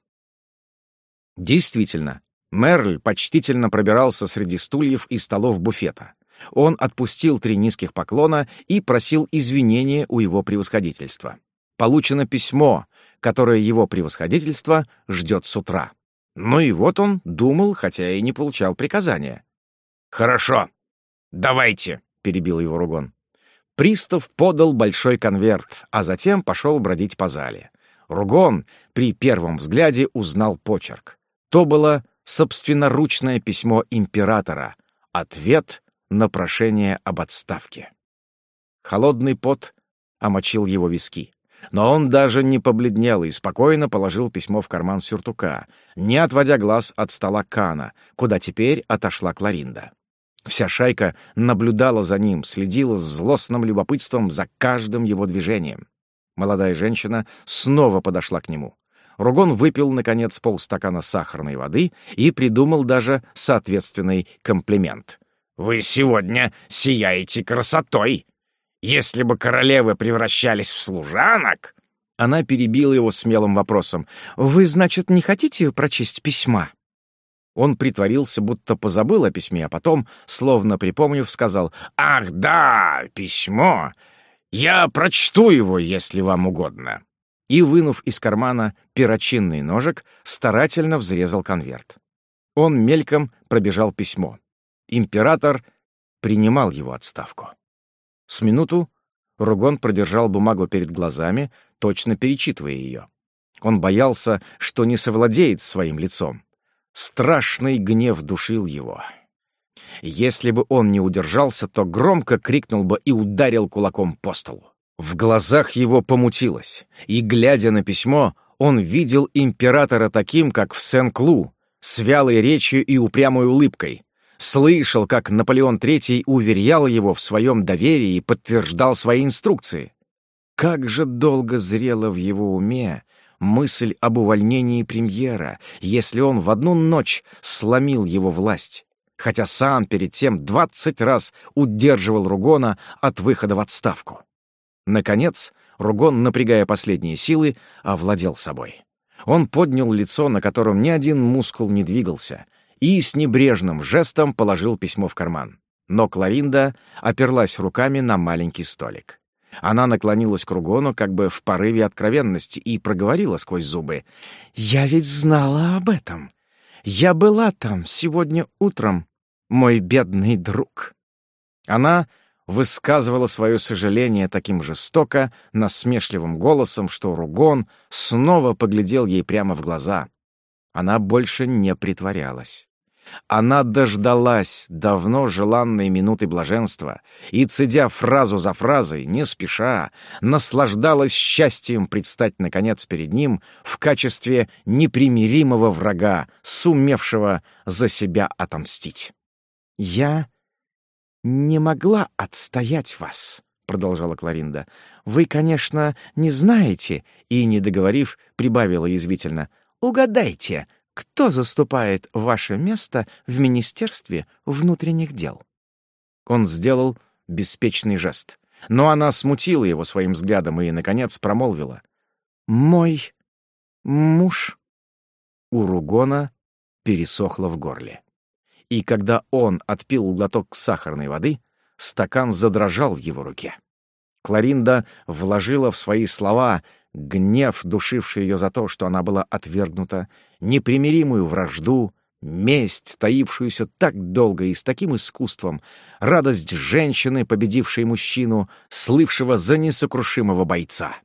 Действительно, Мерль почтительно пробирался среди стульев и столов буфета. Он отпустил три низких поклона и просил извинения у его превосходительства. Получено письмо, которое его превосходительство ждет с утра. Ну и вот он думал, хотя и не получал приказания. «Хорошо, давайте», — перебил его Ругон. Пристав подал большой конверт, а затем пошел бродить по зале. Ругон при первом взгляде узнал почерк. То было собственноручное письмо императора, ответ на прошение об отставке. Холодный пот омочил его виски, но он даже не побледнел и спокойно положил письмо в карман сюртука, не отводя глаз от стола Кана, куда теперь отошла Кларинда. Вся шайка наблюдала за ним, следила с злостным любопытством за каждым его движением. Молодая женщина снова подошла к нему. Ругон выпил, наконец, полстакана сахарной воды и придумал даже соответственный комплимент. «Вы сегодня сияете красотой. Если бы королевы превращались в служанок...» Она перебила его смелым вопросом. «Вы, значит, не хотите прочесть письма?» Он притворился, будто позабыл о письме, а потом, словно припомнив, сказал: «Ах, да, письмо! Я прочту его, если вам угодно». И, вынув из кармана перочинный ножик, старательно взрезал конверт. Он мельком пробежал письмо. Император принимал его отставку. С минуту Ругон продержал бумагу перед глазами, точно перечитывая ее. Он боялся, что не совладеет своим лицом. Страшный гнев душил его. Если бы он не удержался, то громко крикнул бы и ударил кулаком по столу. В глазах его помутилось, и, глядя на письмо, он видел императора таким, как в Сен-Клу, с вялой речью и упрямой улыбкой. Слышал, как Наполеон Третий уверял его в своем доверии и подтверждал свои инструкции. Как же долго зрела в его уме мысль об увольнении премьера, если он в одну ночь сломил его власть, хотя сам перед тем двадцать раз удерживал Ругона от выхода в отставку. Наконец, Ругон, напрягая последние силы, овладел собой. Он поднял лицо, на котором ни один мускул не двигался, и с небрежным жестом положил письмо в карман. Но Кларинда оперлась руками на маленький столик. Она наклонилась к Ругону как бы в порыве откровенности и проговорила сквозь зубы: «Я ведь знала об этом. Я была там сегодня утром, мой бедный друг». Она высказывала свое сожаление таким жестоко, насмешливым голосом, что Ругон снова поглядел ей прямо в глаза. Она больше не притворялась. Она дождалась давно желанной минуты блаженства и, цедя фразу за фразой, не спеша, наслаждалась счастьем предстать, наконец, перед ним в качестве непримиримого врага, сумевшего за себя отомстить. «Я не могла отстоять вас», — продолжала Кларинда. «Вы, конечно, не знаете», и, не договорив, прибавила язвительно: «Угадайте, кто заступает ваше место в Министерстве внутренних дел?» Он сделал беспечный жест, но она смутила его своим взглядом и, наконец, промолвила: «Мой муж». У Ругона пересохло в горле. И когда он отпил глоток сахарной воды, стакан задрожал в его руке. Кларинда вложила в свои слова гнев, душивший ее за то, что она была отвергнута, непримиримую вражду, месть, таившуюся так долго и с таким искусством, радость женщины, победившей мужчину, слывшего за несокрушимого бойца.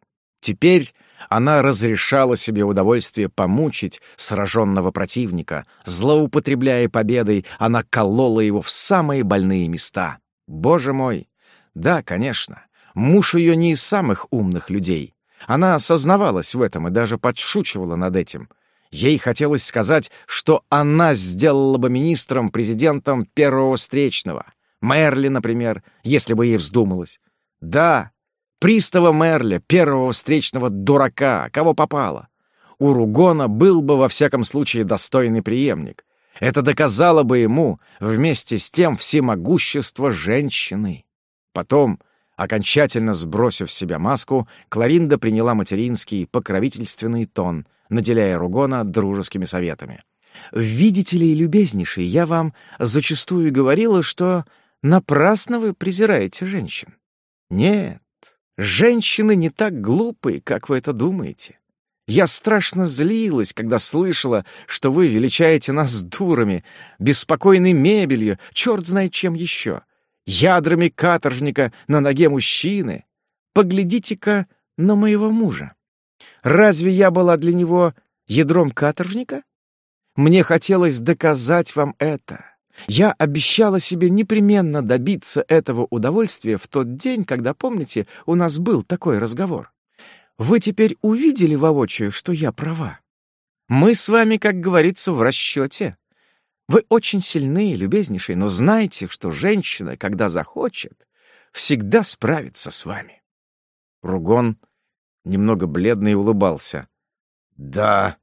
Теперь она разрешала себе удовольствие помучить сраженного противника. Злоупотребляя победой, она колола его в самые больные места. Боже мой! Да, конечно, муж ее не из самых умных людей. Она осознавалась в этом и даже подшучивала над этим. Ей хотелось сказать, что она сделала бы министром-президентом первого встречного. Мерли, например, если бы ей вздумалось. Да, пристава Мерля, первого встречного дурака, кого попало. У Ругона был бы во всяком случае достойный преемник. Это доказало бы ему вместе с тем всемогущество женщины. Потом, окончательно сбросив с себя маску, Кларинда приняла материнский покровительственный тон, наделяя Ругона дружескими советами. «Видите ли, любезнейший, я вам зачастую говорила, что напрасно вы презираете женщин. Нет, женщины не так глупы, как вы это думаете. Я страшно злилась, когда слышала, что вы величаете нас дурами, беспокойной мебелью, черт знает чем еще, ядрами каторжника на ноге мужчины. Поглядите-ка на моего мужа. Разве я была для него ядром каторжника? Мне хотелось доказать вам это. Я обещала себе непременно добиться этого удовольствия в тот день, когда, помните, у нас был такой разговор. Вы теперь увидели воочию, что я права. Мы с вами, как говорится, в расчете. Вы очень сильны, любезнейший, но знайте, что женщина, когда захочет, всегда справится с вами». Ругон, немного бледный, улыбался. «Да,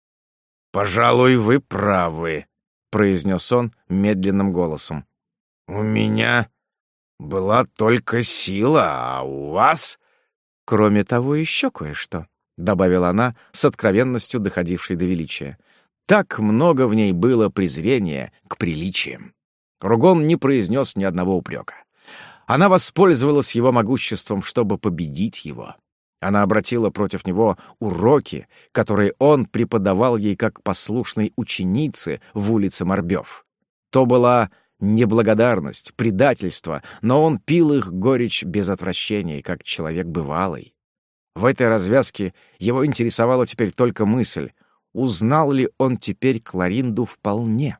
пожалуй, вы правы», — произнес он медленным голосом. «У меня была только сила, а у вас...» «Кроме того, еще кое-что», — добавила она с откровенностью, доходившей до величия. Так много в ней было презрения к приличиям. Ругон не произнес ни одного упрека. Она воспользовалась его могуществом, чтобы победить его. Она обратила против него уроки, которые он преподавал ей как послушной ученице в улице Морбёв. То была неблагодарность, предательство, но он пил их горечь без отвращения, как человек бывалый. В этой развязке его интересовала теперь только мысль, узнал ли он теперь Кларинду вполне.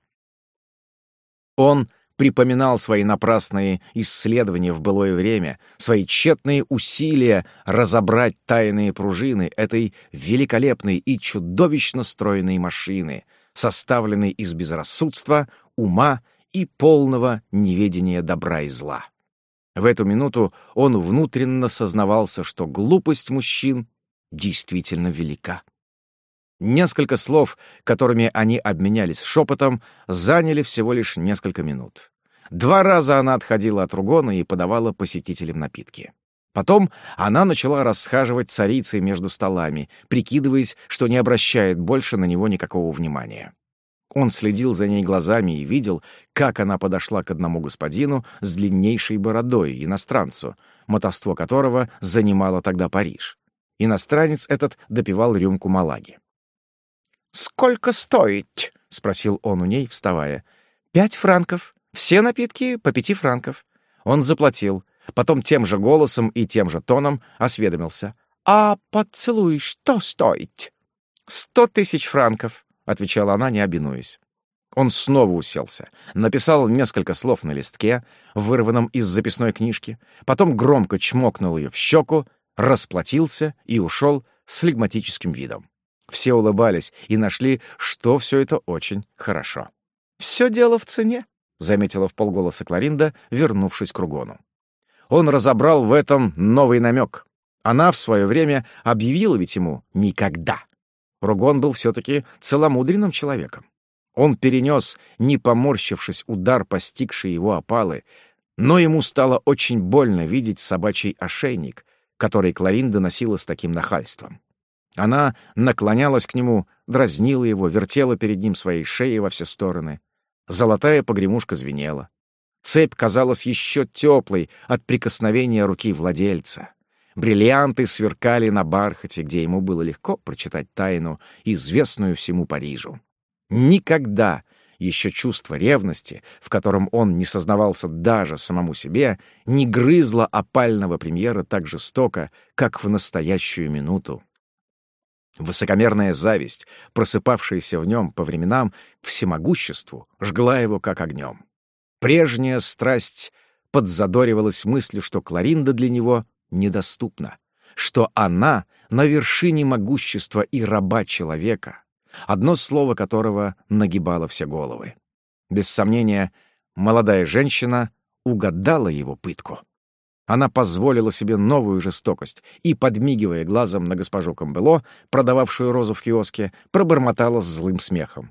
Он припоминал свои напрасные исследования в былое время, свои тщетные усилия разобрать тайные пружины этой великолепной и чудовищно стройной машины, составленной из безрассудства, ума и полного неведения добра и зла. В эту минуту он внутренно сознавался, что глупость мужчин действительно велика. Несколько слов, которыми они обменялись шепотом, заняли всего лишь несколько минут. Два раза она отходила от Ругона и подавала посетителям напитки. Потом она начала расхаживать царицей между столами, прикидываясь, что не обращает больше на него никакого внимания. Он следил за ней глазами и видел, как она подошла к одному господину с длиннейшей бородой, иностранцу, мотовство которого занимало тогда Париж. Иностранец этот допивал рюмку малаги. «Сколько стоит?» — спросил он у ней, вставая. «Пять франков. Все напитки по пяти франков». Он заплатил. Потом тем же голосом и тем же тоном осведомился. «А поцелуй что стоит?» «Сто тысяч франков», — отвечала она, не обинуясь. Он снова уселся, написал несколько слов на листке, вырванном из записной книжки, потом громко чмокнул ее в щеку, расплатился и ушел с флегматическим видом. Все улыбались и нашли, что все это очень хорошо. «Все дело в цене», — заметила вполголоса Кларинда, вернувшись к Ругону. Он разобрал в этом новый намек. Она в свое время объявила ведь ему «никогда». Ругон был все-таки целомудренным человеком. Он перенес, не поморщившись, удар, постигший его опалы, но ему стало очень больно видеть собачий ошейник, который Кларинда носила с таким нахальством. Она наклонялась к нему, дразнила его, вертела перед ним своей шеей во все стороны. Золотая погремушка звенела. Цепь казалась еще теплой от прикосновения руки владельца. Бриллианты сверкали на бархате, где ему было легко прочитать тайну, известную всему Парижу. Никогда Еще чувство ревности, в котором он не сознавался даже самому себе, не грызло опального премьера так жестоко, как в настоящую минуту. Высокомерная зависть, просыпавшаяся в нем по временам к всемогуществу, жгла его как огнем. Прежняя страсть подзадоривалась мыслью, что Кларинда для него недоступна, что она на вершине могущества и раба человека, одно слово которого нагибало все головы. Без сомнения, молодая женщина угадала его пытку. Она позволила себе новую жестокость и, подмигивая глазом на госпожу Камбело, продававшую розу в киоске, пробормотала с злым смехом.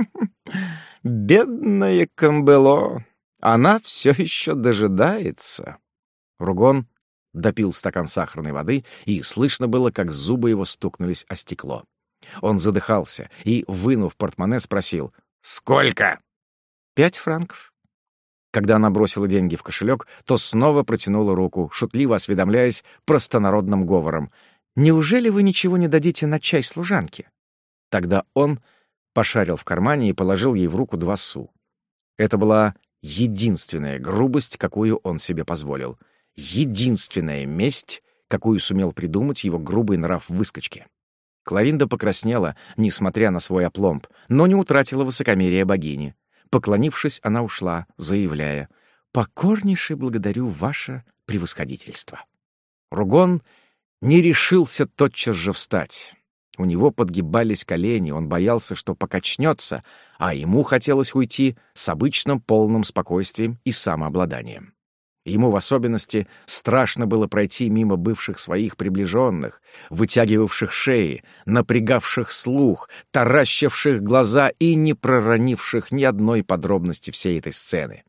«Бедная Камбело! Она все еще дожидается!» Ругон допил стакан сахарной воды, и слышно было, как зубы его стукнулись о стекло. Он задыхался и, вынув портмоне, спросил: «Сколько?» «Пять франков». Когда она бросила деньги в кошелек, то снова протянула руку, шутливо осведомляясь простонародным говором: «Неужели вы ничего не дадите на чай служанке?» Тогда он пошарил в кармане и положил ей в руку два су. Это была единственная грубость, какую он себе позволил. Единственная месть, какую сумел придумать его грубый нрав выскочки. Кларинда покраснела, несмотря на свой опломб, но не утратила высокомерия богини. Поклонившись, она ушла, заявляя: «Покорнейше благодарю ваше превосходительство». Ругон не решился тотчас же встать. У него подгибались колени, он боялся, что покачнется, а ему хотелось уйти с обычным полным спокойствием и самообладанием. Ему в особенности страшно было пройти мимо бывших своих приближенных, вытягивавших шеи, напрягавших слух, таращивших глаза и не проронивших ни одной подробности всей этой сцены.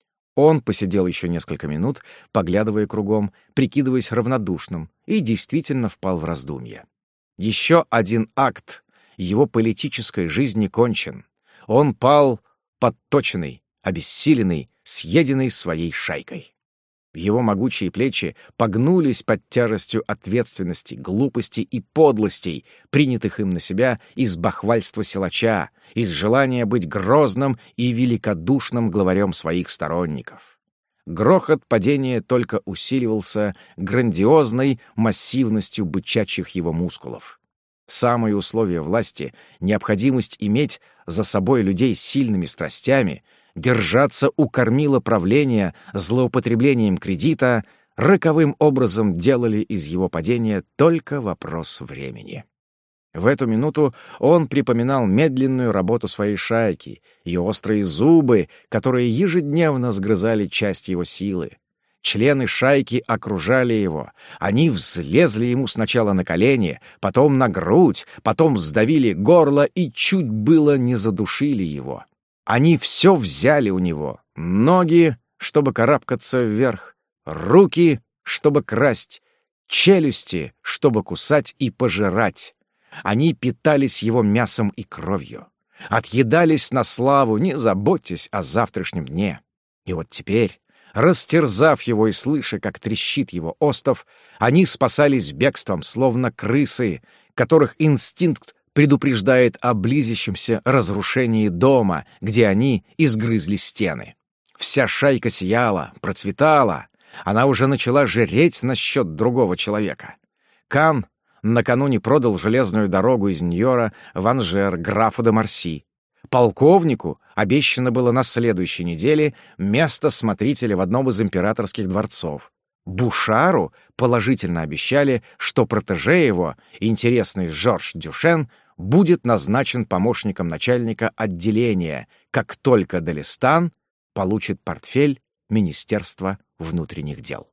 Он посидел еще несколько минут, поглядывая кругом, прикидываясь равнодушным, и действительно впал в раздумье. Еще один акт его политической жизни кончен. Он пал подточенный, обессиленный, съеденный своей шайкой. Его могучие плечи погнулись под тяжестью ответственности, глупости и подлостей, принятых им на себя из бахвальства силача, из желания быть грозным и великодушным главарем своих сторонников. Грохот падения только усиливался грандиозной массивностью бычачьих его мускулов. Самые условия власти, необходимость иметь за собой людей с сильными страстями, держаться у кормила правления злоупотреблением кредита, роковым образом делали из его падения только вопрос времени. В эту минуту он припоминал медленную работу своей шайки, ее острые зубы, которые ежедневно сгрызали часть его силы. Члены шайки окружали его. Они взлезли ему сначала на колени, потом на грудь, потом сдавили горло и чуть было не задушили его. Они все взяли у него: ноги, чтобы карабкаться вверх, руки, чтобы красть, челюсти, чтобы кусать и пожирать. Они питались его мясом и кровью, отъедались на славу, не заботьтесь о завтрашнем дне. И вот теперь, растерзав его и слыша, как трещит его остов, они спасались бегством, словно крысы, которых инстинкт предупреждает о близящемся разрушении дома, где они изгрызли стены. Вся шайка сияла, процветала. Она уже начала жреть насчет другого человека. Кан накануне продал железную дорогу из Ньора в Анжер графу де Марси. Полковнику обещано было на следующей неделе место смотрителя в одном из императорских дворцов. Бушару положительно обещали, что протеже его, интересный Жорж Дюшен, будет назначен помощником начальника отделения, как только Делестан получит портфель Министерства внутренних дел.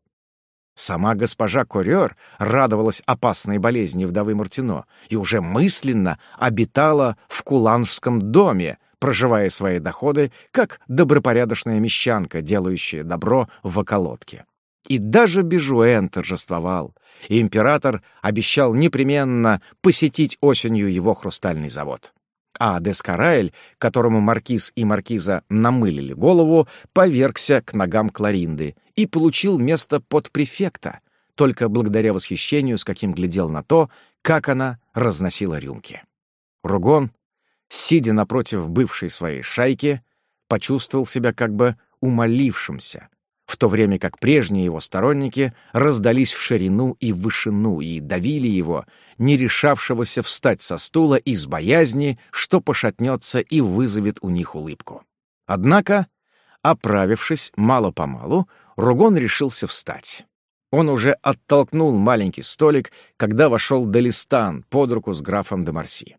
Сама госпожа Корёр радовалась опасной болезни вдовы Мартино и уже мысленно обитала в Куланжском доме, проживая свои доходы как добропорядочная мещанка, делающая добро в околотке. И даже Бежуэн торжествовал, и император обещал непременно посетить осенью его хрустальный завод. А Дескараэль, которому маркиз и маркиза намылили голову, повергся к ногам Кларинды и получил место подпрефекта, только благодаря восхищению, с каким глядел на то, как она разносила рюмки. Ругон сидя напротив бывшей своей шайки, почувствовал себя как бы умалившимся, в то время как прежние его сторонники раздались в ширину и в вышину и давили его, не решавшегося встать со стула из боязни, что пошатнется и вызовет у них улыбку. Однако, оправившись мало-помалу, Ругон решился встать. Он уже оттолкнул маленький столик, когда вошел Делистан под руку с графом де Марси.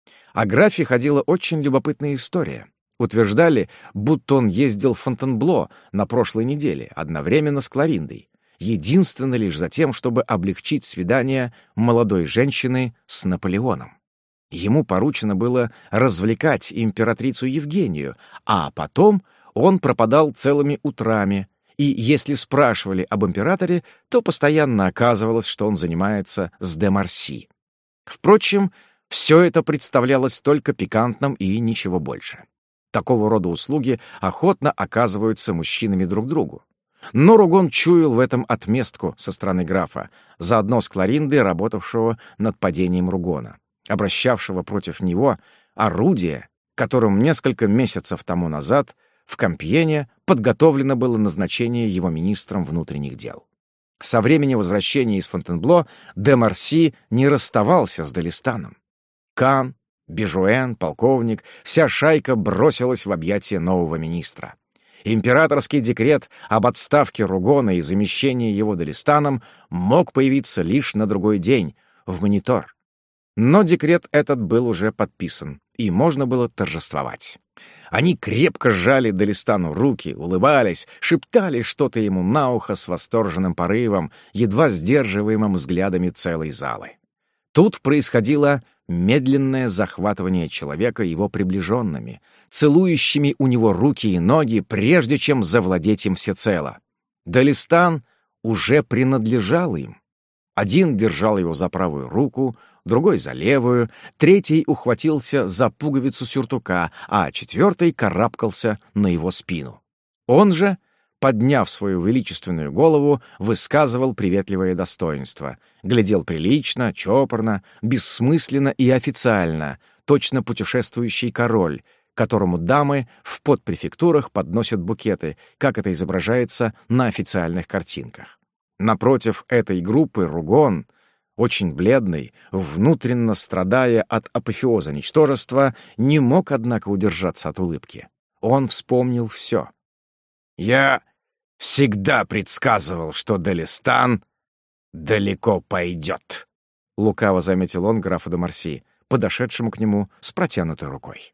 О графе ходила очень любопытная история. Утверждали, будто он ездил в Фонтенбло на прошлой неделе, одновременно с Клариндой, единственно лишь за тем, чтобы облегчить свидание молодой женщины с Наполеоном. Ему поручено было развлекать императрицу Евгению, а потом он пропадал целыми утрами, и если спрашивали об императоре, то постоянно оказывалось, что он занимается с де Марси. Впрочем, все это представлялось только пикантным и ничего больше. Такого рода услуги охотно оказываются мужчинами друг другу. Но Ругон чуял в этом отместку со стороны графа, заодно с Клариндой, работавшего над падением Ругона, обращавшего против него орудие, которым несколько месяцев тому назад в Компьене подготовлено было назначение его министром внутренних дел. Со времени возвращения из Фонтенбло де Марси не расставался с Делистаном. Кан, Бежуэн, полковник, вся шайка бросилась в объятия нового министра. Императорский декрет об отставке Ругона и замещении его Делистаном мог появиться лишь на другой день, в Монитор. Но декрет этот был уже подписан, и можно было торжествовать. Они крепко сжали Делистану руки, улыбались, шептали что-то ему на ухо с восторженным порывом, едва сдерживаемым взглядами целой залы. Тут происходило медленное захватывание человека его приближенными, целующими у него руки и ноги, прежде чем завладеть им всецело. Делистан уже принадлежал им. Один держал его за правую руку, другой — за левую, третий ухватился за пуговицу сюртука, а четвертый карабкался на его спину. Он же, подняв свою величественную голову, высказывал приветливое достоинство, глядел прилично, чопорно, бессмысленно и официально, точно путешествующий король, которому дамы в подпрефектурах подносят букеты, как это изображается на официальных картинках. Напротив этой группы Ругон, очень бледный, внутренно страдая от апофеоза ничтожества, не мог, однако, удержаться от улыбки. Он вспомнил все. «Я всегда предсказывал, что Делистан далеко пойдет», — лукаво заметил он графу де Марси, подошедшему к нему с протянутой рукой.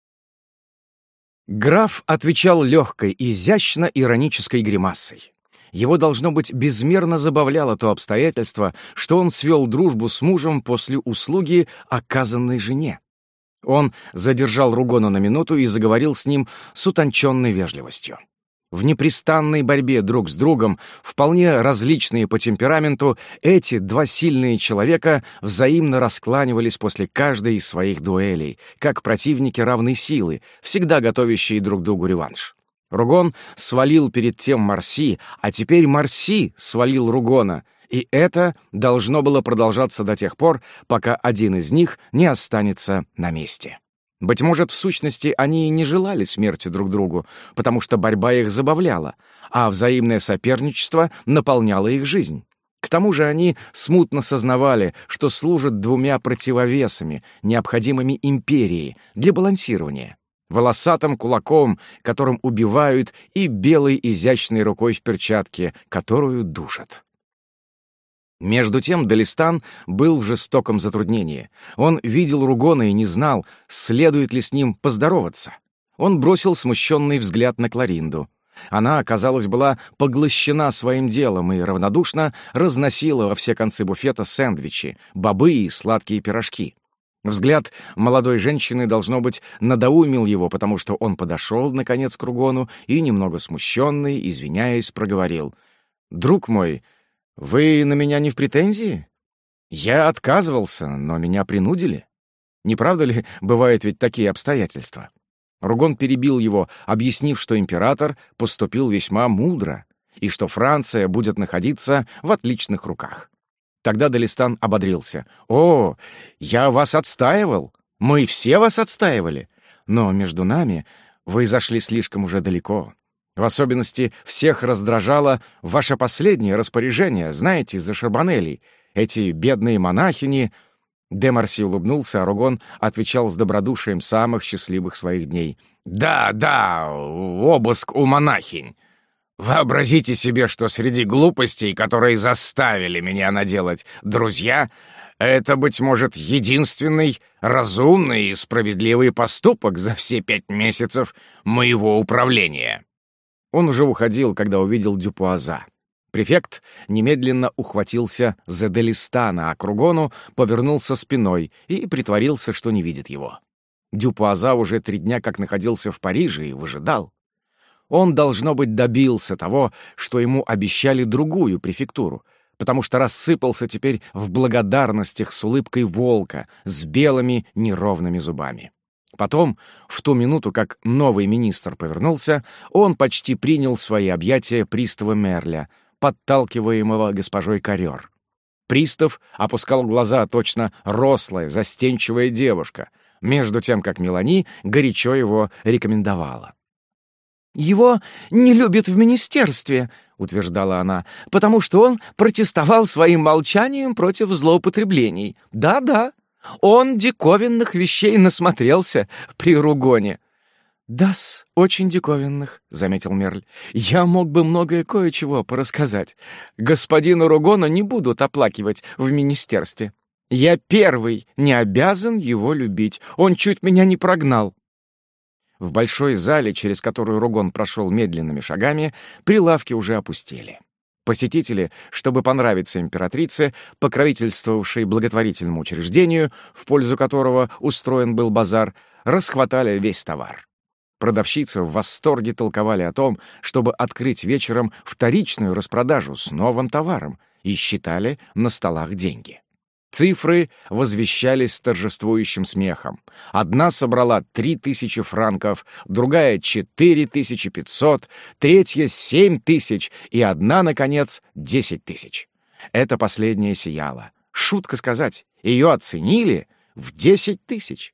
Граф отвечал легкой, изящно-иронической гримасой. Его, должно быть, безмерно забавляло то обстоятельство, что он свел дружбу с мужем после услуги, оказанной жене. Он задержал Ругона на минуту и заговорил с ним с утонченной вежливостью. В непрестанной борьбе друг с другом, вполне различные по темпераменту, эти два сильные человека взаимно раскланивались после каждой из своих дуэлей, как противники равной силы, всегда готовящие друг другу реванш. Ругон свалил перед тем Марси, а теперь Марси свалил Ругона, и это должно было продолжаться до тех пор, пока один из них не останется на месте. Быть может, в сущности, они и не желали смерти друг другу, потому что борьба их забавляла, а взаимное соперничество наполняло их жизнь. К тому же они смутно сознавали, что служат двумя противовесами, необходимыми империи для балансирования: волосатым кулаком, которым убивают, и белой изящной рукой в перчатке, которую душат. Между тем Делистан был в жестоком затруднении. Он видел Ругона и не знал, следует ли с ним поздороваться. Он бросил смущенный взгляд на Кларинду. Она, казалось, была поглощена своим делом и равнодушно разносила во все концы буфета сэндвичи, бобы и сладкие пирожки. Взгляд молодой женщины, должно быть, надоумил его, потому что он подошел, наконец, к Ругону и, немного смущенный, извиняясь, проговорил: «Друг мой, вы на меня не в претензии? Я отказывался, но меня принудили. Не правда ли, бывают ведь такие обстоятельства?» Ругон перебил его, объяснив, что император поступил весьма мудро и что Франция будет находиться в отличных руках. Тогда Делистан ободрился. «О, я вас отстаивал! Мы все вас отстаивали, но между нами вы зашли слишком уже далеко. В особенности всех раздражало ваше последнее распоряжение, знаете, из-за Шарбонелей. Эти бедные монахини...» Де Марси улыбнулся, а Ругон отвечал с добродушием самых счастливых своих дней. «Да, да, обыск у монахинь. Вообразите себе, что среди глупостей, которые заставили меня наделать друзья, это, быть может, единственный разумный и справедливый поступок за все пять месяцев моего управления». Он уже уходил, когда увидел Дюпуаза. Префект немедленно ухватился за Делистана, а к Ругону повернулся спиной и притворился, что не видит его. Дюпуаза уже три дня как находился в Париже и выжидал. Он, должно быть, добился того, что ему обещали другую префектуру, потому что рассыпался теперь в благодарностях с улыбкой волка, с белыми неровными зубами. Потом, в ту минуту, как новый министр повернулся, он почти принял в свои объятия пристава Мерля, подталкиваемого госпожой Каррёр. Пристав опускал глаза, точно рослая, застенчивая девушка, между тем, как Мелани горячо его рекомендовала. «Его не любят в министерстве», — утверждала она, «потому что он протестовал своим молчанием против злоупотреблений. Да-да, он диковинных вещей насмотрелся при Ругоне». «Да-с, очень диковинных», — заметил Мерль. «Я мог бы многое кое-чего порассказать. Господину Ругона не будут оплакивать в министерстве. Я первый не обязан его любить. Он чуть меня не прогнал». В большой зале, через которую Ругон прошел медленными шагами, прилавки уже опустели. Посетители, чтобы понравиться императрице, покровительствовавшей благотворительному учреждению, в пользу которого устроен был базар, расхватали весь товар. Продавщицы в восторге толковали о том, чтобы открыть вечером вторичную распродажу с новым товаром, и считали на столах деньги. Цифры возвещались с торжествующим смехом. Одна собрала три тысячи франков, другая — четыре тысячи пятьсот, третья — семь тысяч и одна, наконец, десять тысяч. Это последняя сияла. Шутка сказать, ее оценили в десять тысяч.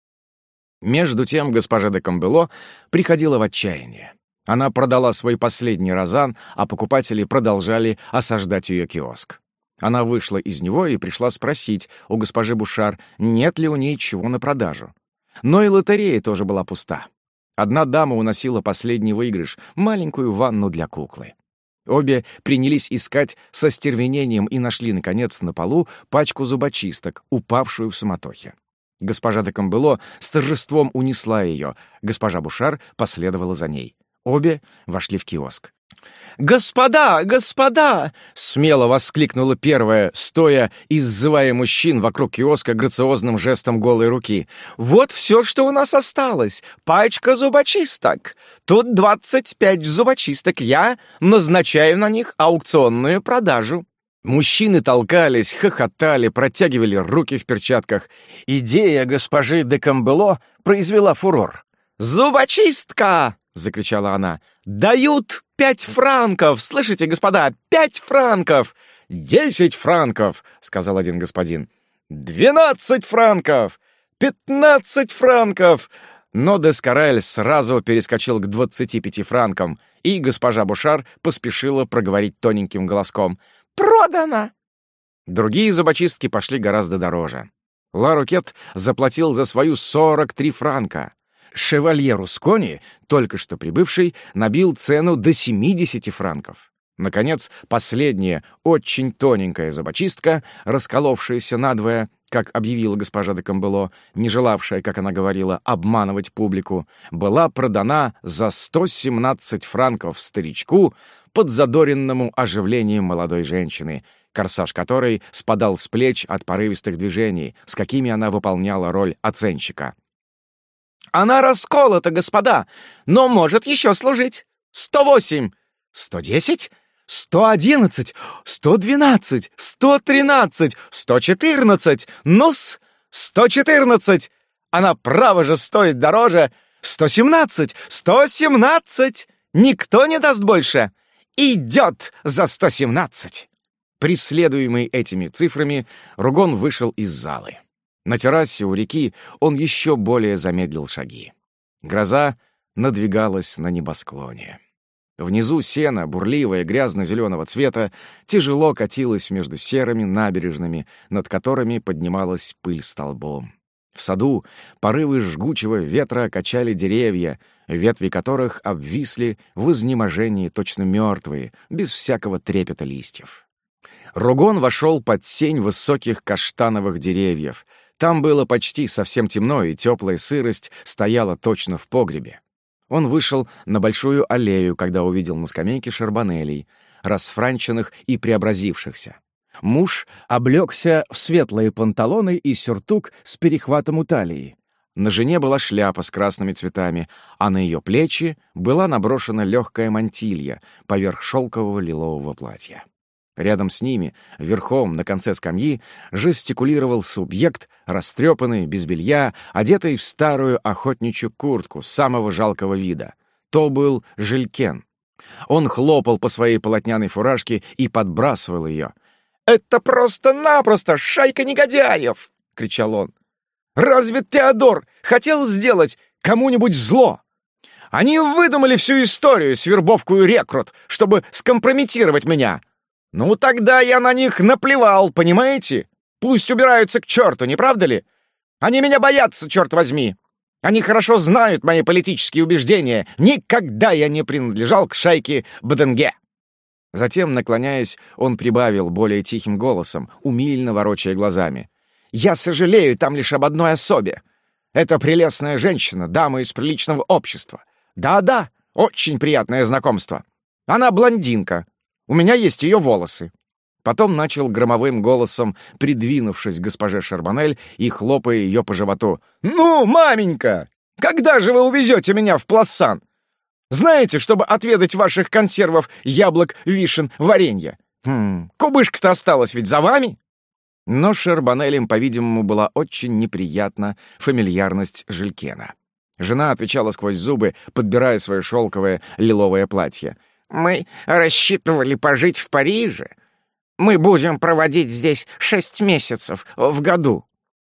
Между тем госпожа де Камбело приходила в отчаяние. Она продала свой последний розан, а покупатели продолжали осаждать ее киоск. Она вышла из него и пришла спросить у госпожи Бушар, нет ли у ней чего на продажу. Но и лотерея тоже была пуста. Одна дама уносила последний выигрыш — маленькую ванну для куклы. Обе принялись искать со стервенением и нашли, наконец, на полу пачку зубочисток, упавшую в суматохе. Госпожа де Камбело с торжеством унесла ее, госпожа Бушар последовала за ней. Обе вошли в киоск. «Господа, господа!» — смело воскликнула первая, стоя и сзывая мужчин вокруг киоска грациозным жестом голой руки. «Вот все, что у нас осталось. Пачка зубочисток. Тут двадцать пять зубочисток. Я назначаю на них аукционную продажу». Мужчины толкались, хохотали, протягивали руки в перчатках. Идея госпожи де Камбело произвела фурор. «Зубочистка!» — закричала она. «Дают пять франков! Слышите, господа, пять франков!» «Десять франков!» — сказал один господин. «Двенадцать франков! Пятнадцать франков!» Но Дескорель сразу перескочил к двадцати пяти франкам, и госпожа Бушар поспешила проговорить тоненьким голоском: «Продано!» Другие зубочистки пошли гораздо дороже. Ла Рокет заплатил за свою сорок три франка. Шевалье Рускони, только что прибывший, набил цену до семидесяти франков. Наконец, последняя, очень тоненькая зубочистка, расколовшаяся надвое, как объявила госпожа де Камбело, не желавшая, как она говорила, обманывать публику, была продана за сто семнадцать франков старичку, подзадоренному оживлением молодой женщины, корсаж которой спадал с плеч от порывистых движений, с какими она выполняла роль оценщика. «Она расколота, господа, но может еще служить. Сто восемь, сто десять, сто одиннадцать, сто двенадцать, сто тринадцать, сто четырнадцать, ну-с, сто четырнадцать. Она, право же, стоит дороже. Сто семнадцать, сто семнадцать. Никто не даст больше. Идет за сто семнадцать». Преследуемый этими цифрами, Ругон вышел из залы. На террасе у реки он еще более замедлил шаги. Гроза надвигалась на небосклоне. Внизу сено, бурливое, грязно-зеленого цвета, тяжело катилось между серыми набережными, над которыми поднималась пыль столбом. В саду порывы жгучего ветра качали деревья, ветви которых обвисли в изнеможении, точно мертвые, без всякого трепета листьев. Ругон вошел под сень высоких каштановых деревьев. Там было почти совсем темно, и теплая сырость стояла точно в погребе. Он вышел на большую аллею, когда увидел на скамейке шарбанелей, расфранченных и преобразившихся. Муж облегся в светлые панталоны и сюртук с перехватом у талии. На жене была шляпа с красными цветами, а на ее плечи была наброшена легкая мантилья поверх шелкового лилового платья. Рядом с ними, верхом, на конце скамьи, жестикулировал субъект, растрепанный, без белья, одетый в старую охотничью куртку самого жалкого вида. То был Жилькен. Он хлопал по своей полотняной фуражке и подбрасывал ее. «Это просто-напросто шайка негодяев!» — кричал он. «Разве Теодор хотел сделать кому-нибудь зло? Они выдумали всю историю с вербовкой рекрут, чтобы скомпрометировать меня. Ну, тогда я на них наплевал, понимаете? Пусть убираются к черту, не правда ли? Они меня боятся, черт возьми. Они хорошо знают мои политические убеждения. Никогда я не принадлежал к шайке Баденге». Затем, наклоняясь, он прибавил более тихим голосом, умильно ворочая глазами. «Я сожалею там лишь об одной особе. Это прелестная женщина, дама из приличного общества. Да-да, очень приятное знакомство. Она блондинка. У меня есть ее волосы». Потом начал громовым голосом, придвинувшись к госпоже Шарбанель и хлопая ее по животу. «Ну, маменька, когда же вы увезете меня в Плассан? Знаете, чтобы отведать ваших консервов яблок, вишен, варенья? Хм, кубышка-то осталась ведь за вами?» Но Шарбанелям, по-видимому, была очень неприятна фамильярность Жилькена. Жена отвечала сквозь зубы, подбирая свое шелковое лиловое платье. «Мы рассчитывали пожить в Париже. Мы будем проводить здесь шесть месяцев в году».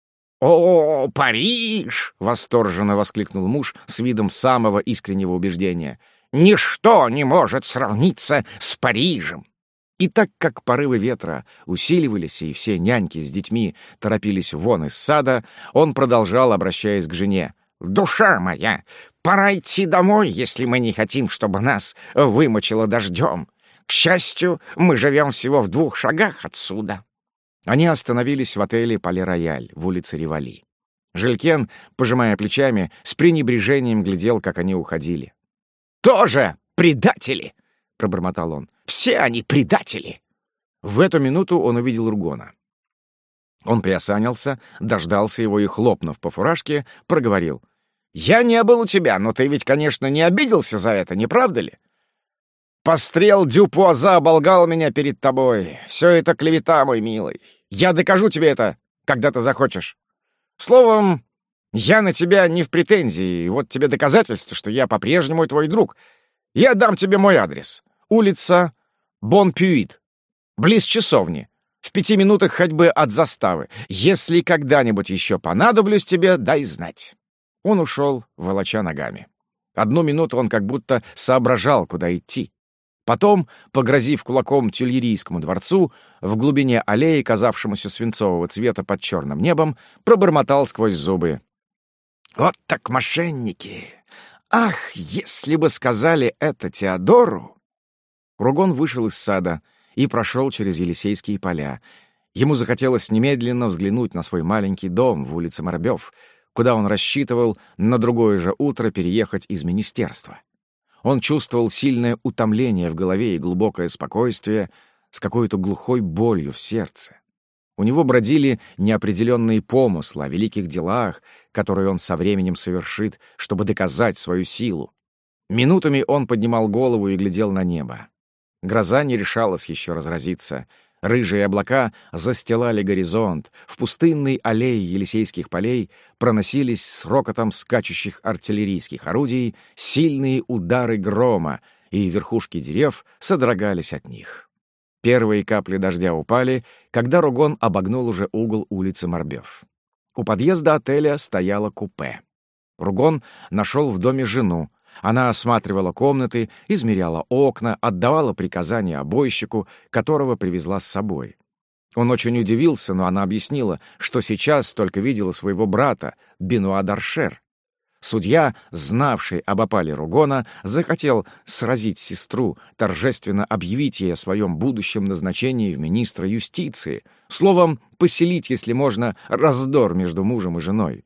«О, Париж!» — восторженно воскликнул муж с видом самого искреннего убеждения. «Ничто не может сравниться с Парижем». И так как порывы ветра усиливались, и все няньки с детьми торопились вон из сада, он продолжал, обращаясь к жене. «Душа моя, пора идти домой, если мы не хотим, чтобы нас вымочило дождем. К счастью, мы живем всего в двух шагах отсюда». Они остановились в отеле «Пале-Рояль» в улице Ривали. Жилькен, пожимая плечами, с пренебрежением глядел, как они уходили. «Тоже предатели!» — пробормотал он. «Все они предатели!» В эту минуту он увидел Ругона. Он приосанился, дождался его и, хлопнув по фуражке, проговорил. «Я не был у тебя, но ты ведь, конечно, не обиделся за это, не правда ли? Пострел Дюпуаза оболгал меня перед тобой. Все это клевета, мой милый. Я докажу тебе это, когда ты захочешь. Словом, я на тебя не в претензии, и вот тебе доказательство, что я по-прежнему твой друг. Я дам тебе мой адрес. Улица Бон-Пюит, близ часовни, в пяти минутах ходьбы от заставы. Если когда-нибудь еще понадоблюсь тебе, дай знать». Он ушел, волоча ногами. Одну минуту он как будто соображал, куда идти. Потом, погрозив кулаком Тюильрийскому дворцу, в глубине аллеи, казавшемуся свинцового цвета под черным небом, пробормотал сквозь зубы. «Вот так мошенники! Ах, если бы сказали это Теодору!» Ругон вышел из сада и прошел через Елисейские поля. Ему захотелось немедленно взглянуть на свой маленький дом в улице Марбёв, куда он рассчитывал на другое же утро переехать из министерства. Он чувствовал сильное утомление в голове и глубокое спокойствие с какой-то глухой болью в сердце. У него бродили неопределенные помыслы о великих делах, которые он со временем совершит, чтобы доказать свою силу. Минутами он поднимал голову и глядел на небо. Гроза не решалась еще разразиться. Рыжие облака застилали горизонт. В пустынной аллее Елисейских полей проносились с рокотом скачущих артиллерийских орудий сильные удары грома, и верхушки деревьев содрогались от них. Первые капли дождя упали, когда Ругон обогнул уже угол улицы Марбёв. У подъезда отеля стояло купе. Ругон нашел в доме жену. Она осматривала комнаты, измеряла окна, отдавала приказания обойщику, которого привезла с собой. Он очень удивился, но она объяснила, что сейчас только видела своего брата, Бенуа д'Аршер. Судья, знавший об опале Ругона, захотел сразить сестру, торжественно объявить ей о своем будущем назначении в министра юстиции, словом, поселить, если можно, раздор между мужем и женой.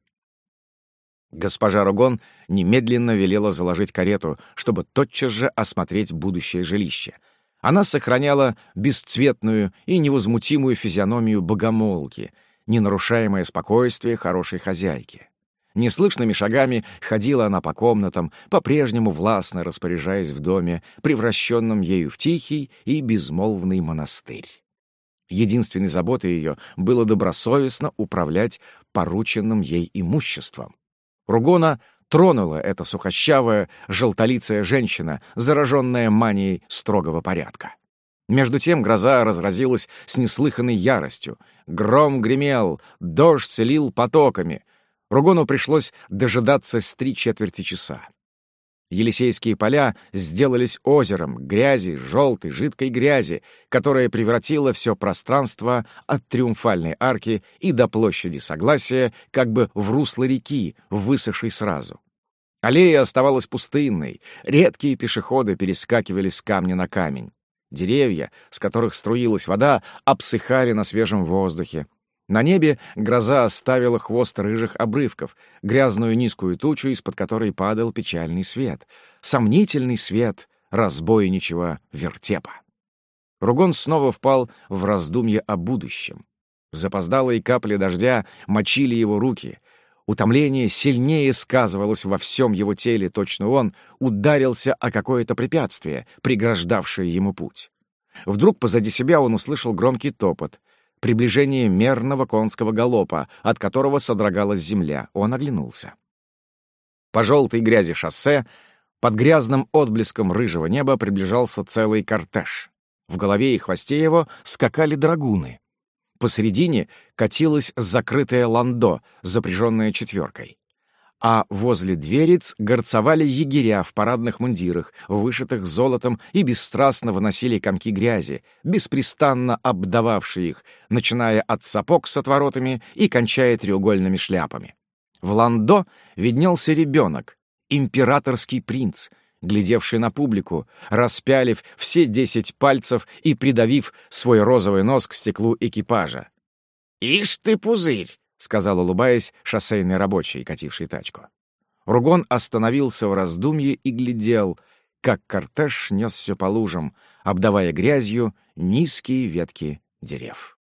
Госпожа Ругон немедленно велела заложить карету, чтобы тотчас же осмотреть будущее жилище. Она сохраняла бесцветную и невозмутимую физиономию богомолки, ненарушаемое спокойствие хорошей хозяйки. Неслышными шагами ходила она по комнатам, по-прежнему властно распоряжаясь в доме, превращенном ею в тихий и безмолвный монастырь. Единственной заботой ее было добросовестно управлять порученным ей имуществом. Ругона тронула эта сухощавая, желтолицая женщина, зараженная манией строгого порядка. Между тем гроза разразилась с неслыханной яростью. Гром гремел, дождь лил потоками. Ругону пришлось дожидаться с три четверти часа. Елисейские поля сделались озером грязи, желтой, жидкой грязи, которая превратила все пространство от Триумфальной арки и до площади Согласия как бы в русло реки, высохшей сразу. Аллея оставалась пустынной, редкие пешеходы перескакивали с камня на камень. Деревья, с которых струилась вода, обсыхали на свежем воздухе. На небе гроза оставила хвост рыжих обрывков, грязную низкую тучу, из-под которой падал печальный свет. Сомнительный свет разбойничего вертепа. Ругон снова впал в раздумье о будущем. Запоздалые капли дождя мочили его руки. Утомление сильнее сказывалось во всем его теле, точно он ударился о какое-то препятствие, преграждавшее ему путь. Вдруг позади себя он услышал громкий топот. Приближение мерного конского галопа, от которого содрогалась земля. Он оглянулся. По желтой грязи шоссе, под грязным отблеском рыжего неба приближался целый кортеж. В голове и хвосте его скакали драгуны. Посредине катилось закрытое ландо, запряженное четверкой. А возле дверец горцовали егеря в парадных мундирах, вышитых золотом, и бесстрастно выносили комки грязи, беспрестанно обдававшие их, начиная от сапог с отворотами и кончая треугольными шляпами. В ландо виднелся ребенок, императорский принц, глядевший на публику, распялив все десять пальцев и придавив свой розовый нос к стеклу экипажа. «Ишь ты, пузырь!» — сказал, улыбаясь, шоссейный рабочий, кативший тачку. Ругон остановился в раздумье и глядел, как кортеж несся по лужам, обдавая грязью низкие ветки дерев.